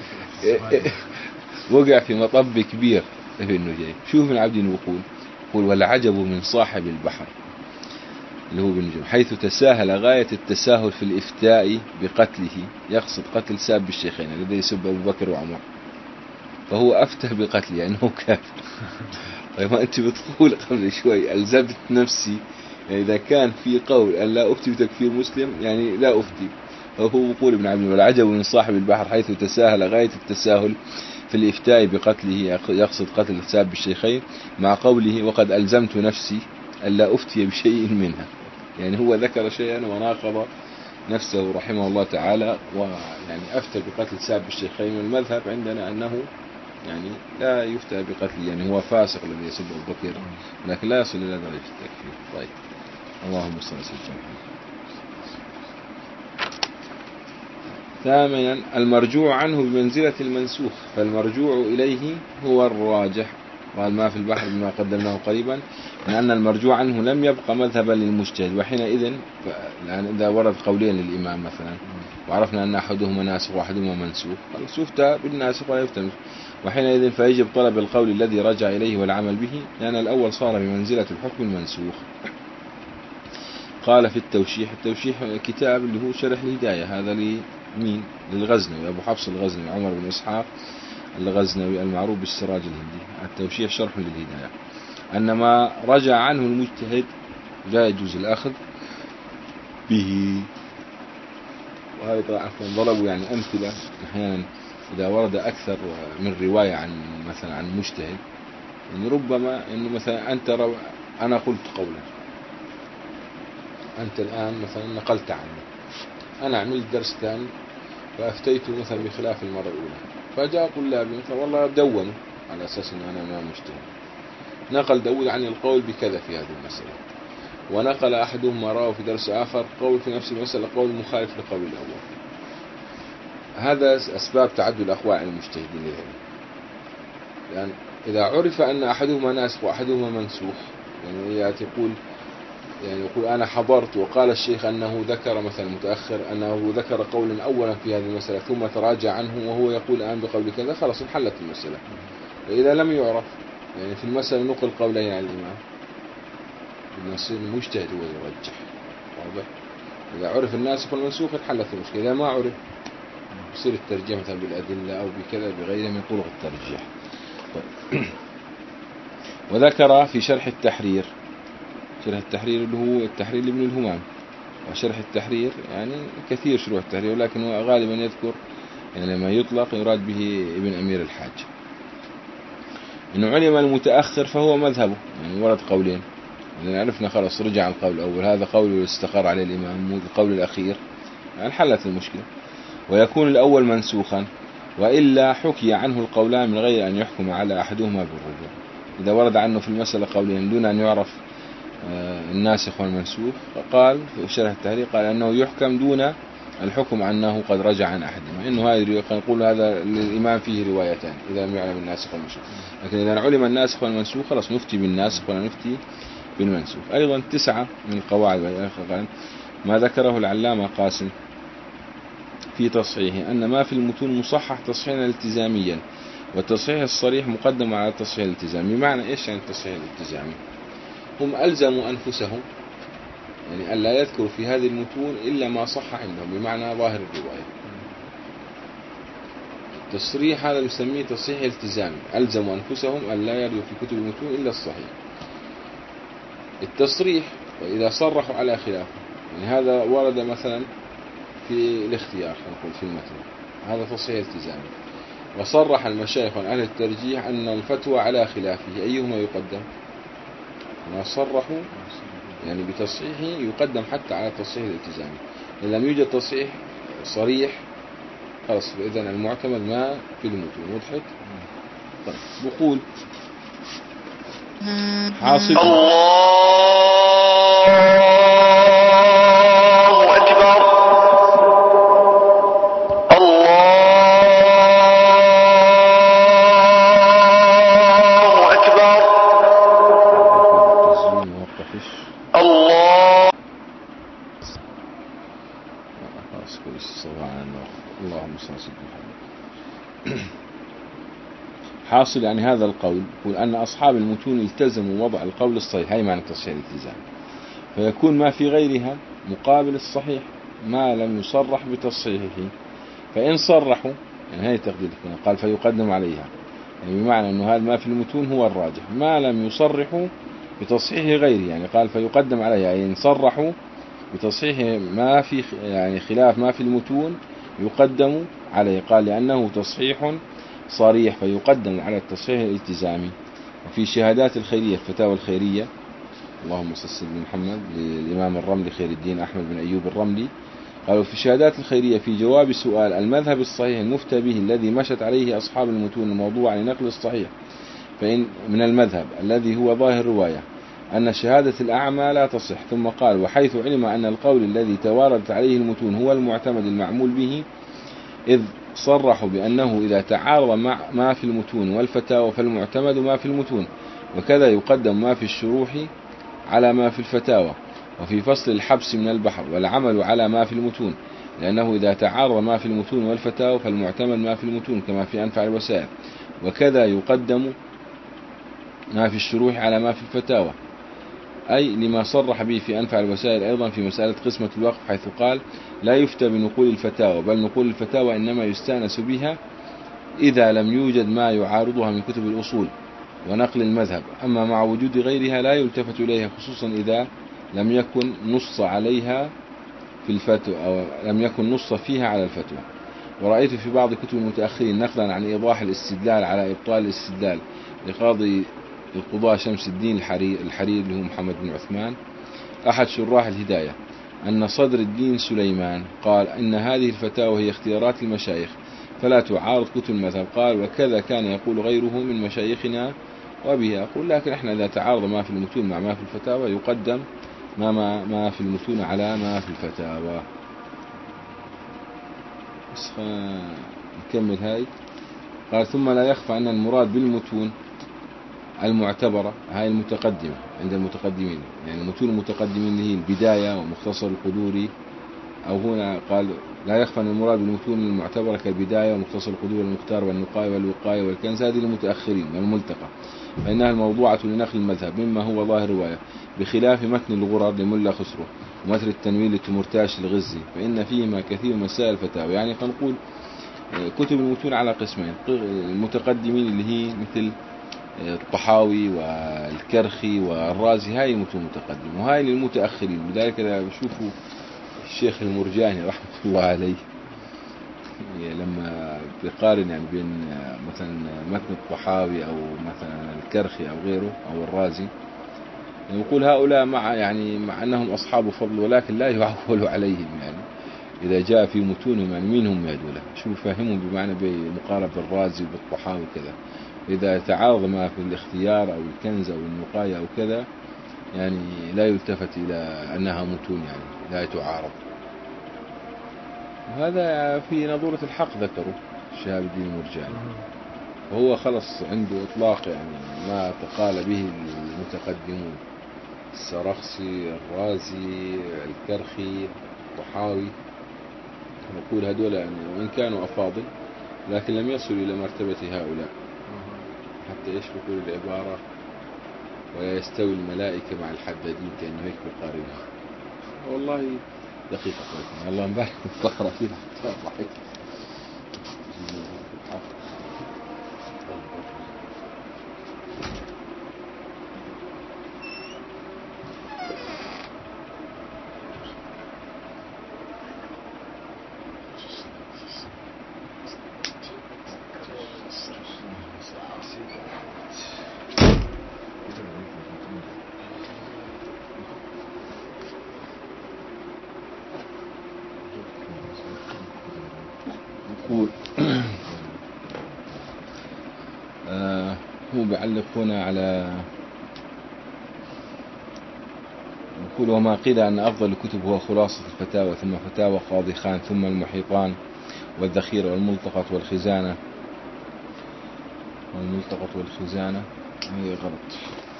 وقع في مطب كبير ابن نجيم. شوف ابن عبد الوقول يقول والعجب من صاحب البحر اللي هو ابن نجيم حيث تساهل غاية التساهل في الإفتاء بقتله، يقصد قتل ساب الشيخين الذي يسب أبو بكر وعمر، فهو أفتى بقتله يعني هو كافر. طيب ما أنت بتقول قبل شوي ألزمت نفسي، يعني إذا كان في قول أن لا أفتي بتكفير مسلم يعني لا أفتي. هو يقول ابن عبد والعجب من صاحب البحر حيث تساهل غاية التساهل في الإفتاء بقتله، يقصد قتل ساب الشيخين مع قوله وقد ألزمت نفسي ألا أفتي بشيء منها، يعني هو ذكر شيئا وناقض نفسه رحمه الله تعالى، ويعني أفتى بقتل ساب الشيخين. والمذهب عندنا أنه يعني لا يفتى بقتل، يعني هو فاسق الذي يسب أبو بكر لكن لا يصل إلى درجة التكفير. طيب اللهم صل وسلم. ثامنا المرجوع عنه بمنزلة المنسوخ، فالمرجوع إليه هو الراجح. قال ما في البحر بما قدمناه قريبا من أن المرجوع عنه لم يبقى مذهبا للمجتهد، وحينئذ يعني إذا ورد قولين للإمام مثلا وعرفنا أن أحدهما ناسخ وأحدهما منسوخ، يفتى بالناسخ ولا يفتى، وحينئذ فيجب طلب القول الذي رجع إليه والعمل به، لأن الأول صار بمنزلة الحكم المنسوخ. قال في التوشيح، التوشيح كتاب اللي هو شرح الهداية، هذا لمين؟ للغزنوي أبو حفص الغزنوي عمر بن إسحاق الغزنوي المعروف بالسراج الهندي. التوشيح شرح للهداية أن ما رجع عنه المجتهد لا يجوز الأخذ به. وهذا عفوا ضربوا يعني أمثلة أحيانا إذا ورد أكثر من رواية عن مثلا عن مجتهد، يعني ربما إنه مثلا أنت رو... أنا قلت قولا، أنت الآن مثلا نقلت عني، أنا عملت درس ثاني فأفتيت مثلا بخلاف المرة الأولى، فجاء طلابي مثلا والله دونوا على أساس أن أنا ما مجتهد، نقل داود عن القول بكذا في هذه المسألة، ونقل أحدهم ما رأوا في درس آخر قول في نفس المسألة قول مخالف لقول الأول. هذا أسباب تعدد أقوال المجتهدين لذلك، يعني إذا عرف أن أحدهما ناسخ وأحدهما منسوخ، يعني يقول يعني يقول أنا حضرت وقال الشيخ أنه ذكر مثلا متأخر أنه ذكر قولا أولا في هذه المسألة ثم تراجع عنه وهو يقول الآن بقول كذا، خلاص انحلت المسألة. وإذا لم يعرف يعني في المسألة نقل قولين عن الإمام، يصير المجتهد هو يرجح. واضح؟ إذا عرف الناسخ والمنسوخ انحلت المشكلة، إذا ما عرف يصير الترجيح مثلا بالأدلة أو بكذا بغيره من طرق الترجيح. طيب. وذكر في شرح التحرير، شرح التحرير اللي هو التحرير لابن الهمام، وشرح التحرير يعني كثير شروح التحرير، ولكن هو غالبا يذكر يعني لما يطلق يراد به ابن أمير الحاج. إن علم المتأخر فهو مذهبه، يعني ورد قولين، إذا عرفنا خلاص رجع القول الأول، هذا قول استقر عليه الإمام، مو القول الأخير، يعني حلت المشكلة. ويكون الأول منسوخا، وإلا حكي عنه القولان من غير أن يحكم على أحدهما بالرجوع. إذا ورد عنه في المسألة قولين دون أن يعرف الناسخ والمنسوخ، فقال في شرح التهريب قال أنه يحكم دون الحكم أنه قد رجع عن أحدهما، إنه هذا نقول هذا للإمام فيه روايتان إذا لم يعلم الناسخ والمنسوخ. لكن إذا علم الناسخ والمنسوخ خلاص نفتي بالناسخ ولا نفتي بالمنسوخ. أيضا تسعة من القواعد ما ذكره العلامة قاسم في تصحيحه أن ما في المتون مصحح تصحيحا التزاميا، والتصحيح الصريح مقدم على التصحيح الالتزامي. بمعنى إيش يعني التصحيح الالتزامي؟ هم ألزموا أنفسهم يعني أن لا يذكروا في هذه المتون إلا ما صح عندهم، بمعنى ظاهر الرواية. التصريح هذا نسميه تصحيح التزامي، ألزموا أنفسهم أن لا يردوا في كتب المتون إلا الصحيح. التصريح وإذا صرحوا على خلافه، يعني هذا ورد مثلا في الاختيار نقول في المتن، هذا تصحيح التزامي. وصرح المشايخ أهل الترجيح أن الفتوى على خلافه، أيهما يقدم؟ ما صرحوا يعني بتصحيحه يقدم حتى على التصحيح الالتزامي. إن لم يوجد تصحيح صريح خلاص إذن المعتمد ما في المتون. وضحت؟ طيب بقول حاصل الله أكبر الله أكبر الله اللهم صل على سيدنا محمد. حاصل يعني هذا القول يقول أن أصحاب المتون التزموا وضع القول الصحيح، هي معنى تصحيح الالتزام، فيكون ما في غيرها مقابل الصحيح ما لم يصرح بتصحيحه. فإن صرحوا يعني هي تقدير قال فيقدم عليها، يعني بمعنى أنه هذا ما في المتون هو الراجح، ما لم يصرحوا بتصحيح غيره، يعني قال فيقدم عليها، يعني إن صرحوا بتصحيح ما في يعني خلاف ما في المتون يقدم عليه، قال لأنه تصحيح صريح فيقدم على التصحيح الالتزامي. وفي شهادات الخيرية الفتاوى الخيرية، اللهم صل على سيدنا محمد، للإمام الرملي خير الدين أحمد بن أيوب الرملي، قالوا في شهادات الخيرية في جواب سؤال المذهب الصحيح المفتى به الذي مشت عليه أصحاب المتون الموضوع لنقل الصحيح، فإن من المذهب الذي هو ظاهر رواية أن شهادة الأعمى لا تصح. ثم قال وحيث علم أن القول الذي تواردت عليه المتون هو المعتمد المعمول به، إذ صرحوا بأنه إذا تعارض مع ما في المتون والفتاوى فالمعتمد ما في المتون، وكذا يقدم ما في الشروح على ما في الفتاوى، وفي فصل الحبس من البحر والعمل على ما في المتون، لأنه إذا تعارض ما في المتون والفتاوى فالمعتمد ما في المتون كما في أنفع الوسائل، وكذا يقدم ما في الشروح على ما في الفتاوى، أي لما صرح به في أنفع الوسائل أيضا في مسألة قسمة الوقف، حيث قال لا يفتى بنقول الفتاوى، بل نقول الفتاوى إنما يستأنس بها إذا لم يوجد ما يعارضها من كتب الأصول ونقل المذهب، أما مع وجود غيرها لا يلتفت إليها، خصوصا إذا لم يكن نص عليها في الفتوى أو لم يكن نص فيها على الفتوى. ورأيت في بعض كتب المتأخرين نقلا عن إيضاح الاستدلال على إبطال الاستدلال لقاضي القضاء شمس الدين الحرير, الحرير اللي هو محمد بن عثمان أحد شراح الهداية، أن صدر الدين سليمان قال إن هذه الفتاوى هي اختيارات المشايخ فلا تعارض كتب المذهب، قال وكذا كان يقول غيره من مشايخنا وبه أقول، لكن احنا إذا تعارض ما في المتون مع ما في الفتاوى يقدم ما, ما, ما في المتون على ما في الفتاوى. بس نكمل هاي. قال ثم لا يخفى أن المراد بالمتون المعتبرة هاي المتقدمة عند المتقدمين، يعني المتون المتقدمين اللي هي البداية ومختصر القدوري، أو هنا قال لا يخفى أن المراد بالمتون المعتبرة كالبداية ومختصر القدوري والمختار والنقاية والوقاية والكنز، هذه المتأخرين والملتقى، فإنها الموضوعة لنقل المذهب مما هو ظاهر رواية، بخلاف متن الغرر لملا خسرو ومتن التنوير لتمرتاش الغزي، فإن فيهما كثير مسائل الفتاوى. يعني فنقول كتب المتون على قسمين، المتقدمين اللي هي مثل الطحاوي والكرخي والرازي، هاي المتون متقدم، وهاي للمتأخرين. لذلك إذا بشوفوا الشيخ المرجاني رحمة الله عليه لما بيقارن يعني بين مثلا متن الطحاوي أو مثلا الكرخي أو غيره أو الرازي، يقول هؤلاء مع يعني مع أنهم أصحاب فضل ولكن لا يعول عليهم، يعني إذا جاء في متونهم يعني مين هم هذولا، شو يفهمون بمعنى بمقارنة بالرازي وبالطحاوي كذا. إذا تعارض ما في الاختيار أو الكنز أو النقاية أو كذا يعني لا يلتفت إلى أنها متون، يعني لا تعارض. وهذا في نظورة الحق ذكره شهاب الدين المرجاني، وهو خلص عنده إطلاق يعني ما تقال به المتقدمون، السرخسي، الرازي، الكرخي، الطحاوي، نقول هذول يعني وإن كانوا أفاضل لكن لم يصلوا إلى مرتبة هؤلاء. حتى إيش بقول العبارة، ولا يستوي الملائكة مع الحدادين، كأنه هيك بقارنها. والله دقيقة قلت الله مبارك الصخرة فيها ضحك. يقول آه هو بيعلق هنا على، يقول وما قيل أن أفضل الكتب هو خلاصة الفتاوى ثم فتاوى قاضي خان ثم المحيطان والذخيرة والملتقط والخزانة. والملتقط والخزانة هي غلط،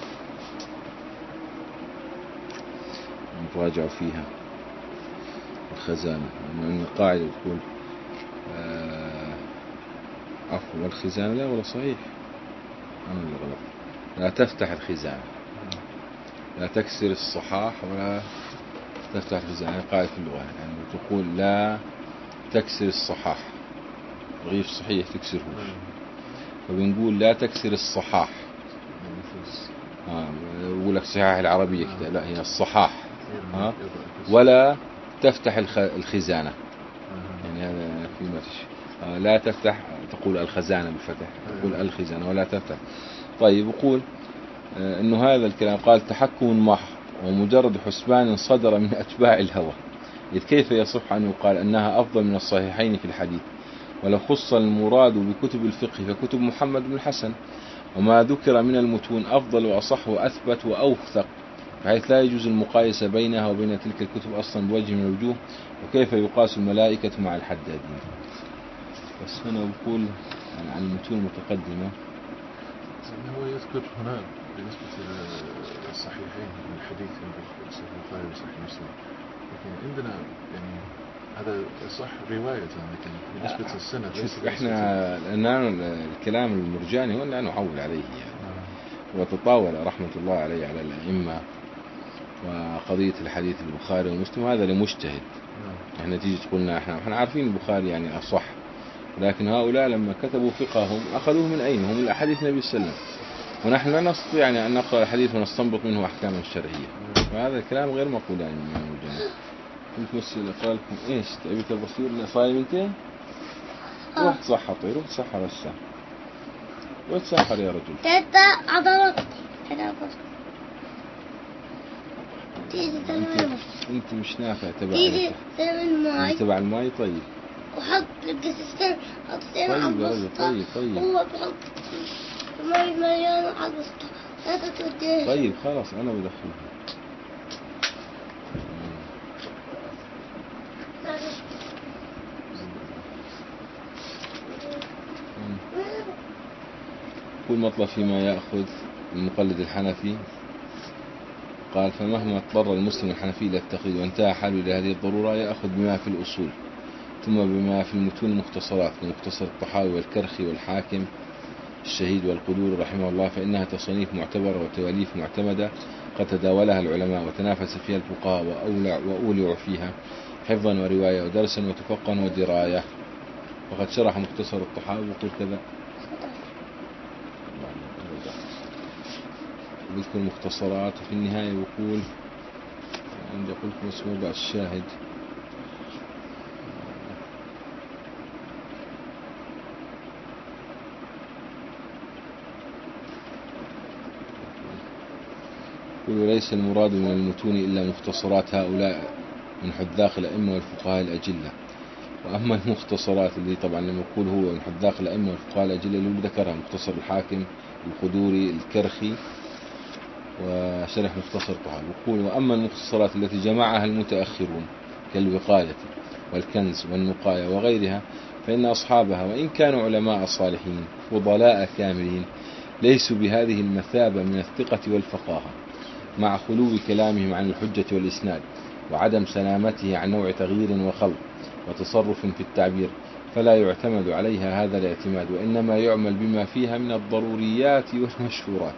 نراجع فيها الخزانة، لأن القاعدة تقول آه عفوا والخزانة، لا ولا صحيح أنا اللي غلط، لا تفتح الخزانة، لا تكسر الصحاح ولا تفتح الخزانة، قاعدة في اللغة يعني تقول لا تكسر الصحاح، رغيف صحيح تكسره، فبنقول لا تكسر الصحاح. آه يقول لك صحاح العربية كده، لا هي الصحاح. آه ولا تفتح الخزانة، يعني هذا في متش. آه لا تفتح، تقول الخزانة بالفتح، تقول الخزانة ولا تفتح. طيب يقول آه انه هذا الكلام قال تحكم محض ومجرد حسبان صدر من اتباع الهوى، إذ كيف يصح ان يقال انها افضل من الصحيحين في الحديث، ولو خص المراد بكتب الفقه فكتب محمد بن الحسن، وما ذكر من المتون أفضل وأصح وأثبت وأوثق، بحيث لا يجوز المقايسة بينها وبين تلك الكتب أصلا بوجه من الوجوه، وكيف يقاس الملائكة مع الحدادين. بس هنا بقول يعني عن المتون المتقدمة هو يذكر هنا بالنسبة للصحيحين من الحديث عند صحيح البخاري وصحيح مسلم، لكن عندنا يعني هذا صح رواية، لكن بالنسبة للسند شوف احنا لأن الكلام المرجاني هو لا نعول عليه يعني آه. وتطاول رحمة الله عليه على الأئمة، وقضية الحديث البخاري ومسلم هذا لمجتهد. آه. احنا تيجي تقولنا احنا احنا عارفين البخاري يعني أصح، لكن هؤلاء لما كتبوا فقههم أخذوه من أين؟ هم من أحاديث النبي صلى الله عليه وسلم، ونحن لا نستطيع يعني أن نقرأ الحديث ونستنبط منه أحكاما شرعية. آه. فهذا الكلام غير مقبول يعني من المرجاني. كنت مسئلة قال لكم ايش تبي البصير صايم انت؟ روح تصحطي، روح تصحر الساعة، روح تصحر يا رجل. تتا عضلات تيجي تلمي، انت مش نافع تبع تيجي تلمي الماي تبع الماي. طيب وحط القسستين، حط سين على طيب البسطة. طيب طيب هو بحط الماي مليان على البسطة، لا تتوديه. طيب خلاص أنا بدخلها. كل مطلب فيما يأخذ المقلد الحنفي، قال فمهما اضطر المسلم الحنفي إلى التقليد وانتهى حاله إلى هذه الضرورة يأخذ بما في الأصول ثم بما في المتون المختصرات كمختصر الطحاوي والكرخي والحاكم الشهيد والقدور رحمه الله، فإنها تصانيف معتبرة وتواليف معتمدة قد تداولها العلماء وتنافس فيها الفقهاء وأولع وأولعوا فيها حفظا ورواية ودرسا وتفقا ودراية. وقد شرح مختصر الطحاوي وقل كذا يذكر مختصرات، وفي النهاية يقول عند قلت مسموع الشاهد وليس المراد من المتون إلا مختصرات هؤلاء من حذاق الأئمة والفقهاء الأجلة. وأما المختصرات اللي طبعا لما يقول هو من حذاق الأئمة والفقهاء الأجلة اللي ذكرها مختصر الحاكم القدوري الكرخي وشرح مختصر طه، يقول وأما المختصرات التي جمعها المتأخرون كالوقاية والكنز والنقاية وغيرها فإن أصحابها وإن كانوا علماء صالحين فضلاء كاملين ليسوا بهذه المثابة من الثقة والفقاهة، مع خلو كلامهم عن الحجة والإسناد وعدم سلامته عن نوع تغيير وخلط وتصرف في التعبير، فلا يعتمد عليها هذا الاعتماد، وإنما يعمل بما فيها من الضروريات والمشهورات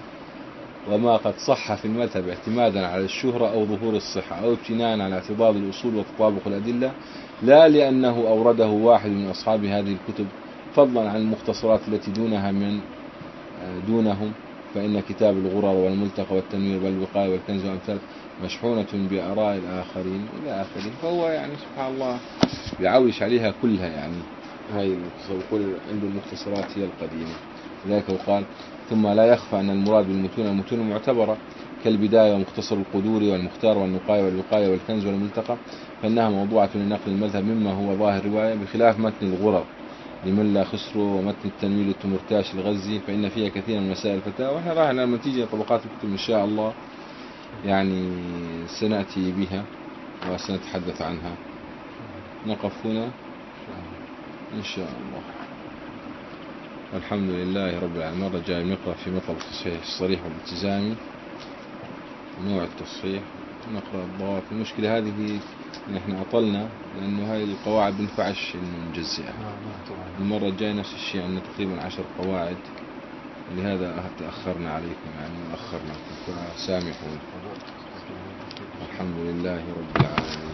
وما قد صح في المذهب اعتمادا على الشهرة أو ظهور الصحة أو ابتناء على اعتضاد الأصول وتطابق الأدلة، لا لأنه أورده واحد من أصحاب هذه الكتب، فضلا عن المختصرات التي دونها من دونهم، فإن كتاب الغرر والملتقى والتنوير والوقاية والكنز وأمثال مشحونة بآراء الآخرين إلى آخره. فهو يعني سبحان الله بيعوش عليها كلها، يعني هاي يقول عنده المختصرات هي القديمة. لذلك وقال ثم لا يخفى أن المراد بالمتون المتون المعتبرة كالبداية ومختصر القدوري والمختار والنقاية والوقاية والكنز والملتقى، فإنها موضوعة لنقل المذهب مما هو ظاهر رواية، بخلاف متن الغرر لمن لا خسروا ومتن التنوير للتمرتاش الغزي فإن فيها كثير من مسائل الفتاوى. وإحنا راح لما تيجي طبقات الكتب إن شاء الله يعني سنأتي بها وسنتحدث عنها. نقف هنا إن شاء الله. الحمد لله رب العالمين. المرة الجاية نقرأ في مطلب التصحيح الصريح والالتزامي، نوع التصحيح، نقرأ الضوابط. المشكلة هذه إن إحنا أطلنا لأنه هاي القواعد بنفعش إنه نجزئها. المرة الجاية نفس الشيء، عندنا تقريبا عشر قواعد، لهذا تأخرنا عليكم يعني وأخرناكم فسامحون. الحمد لله رب العالمين.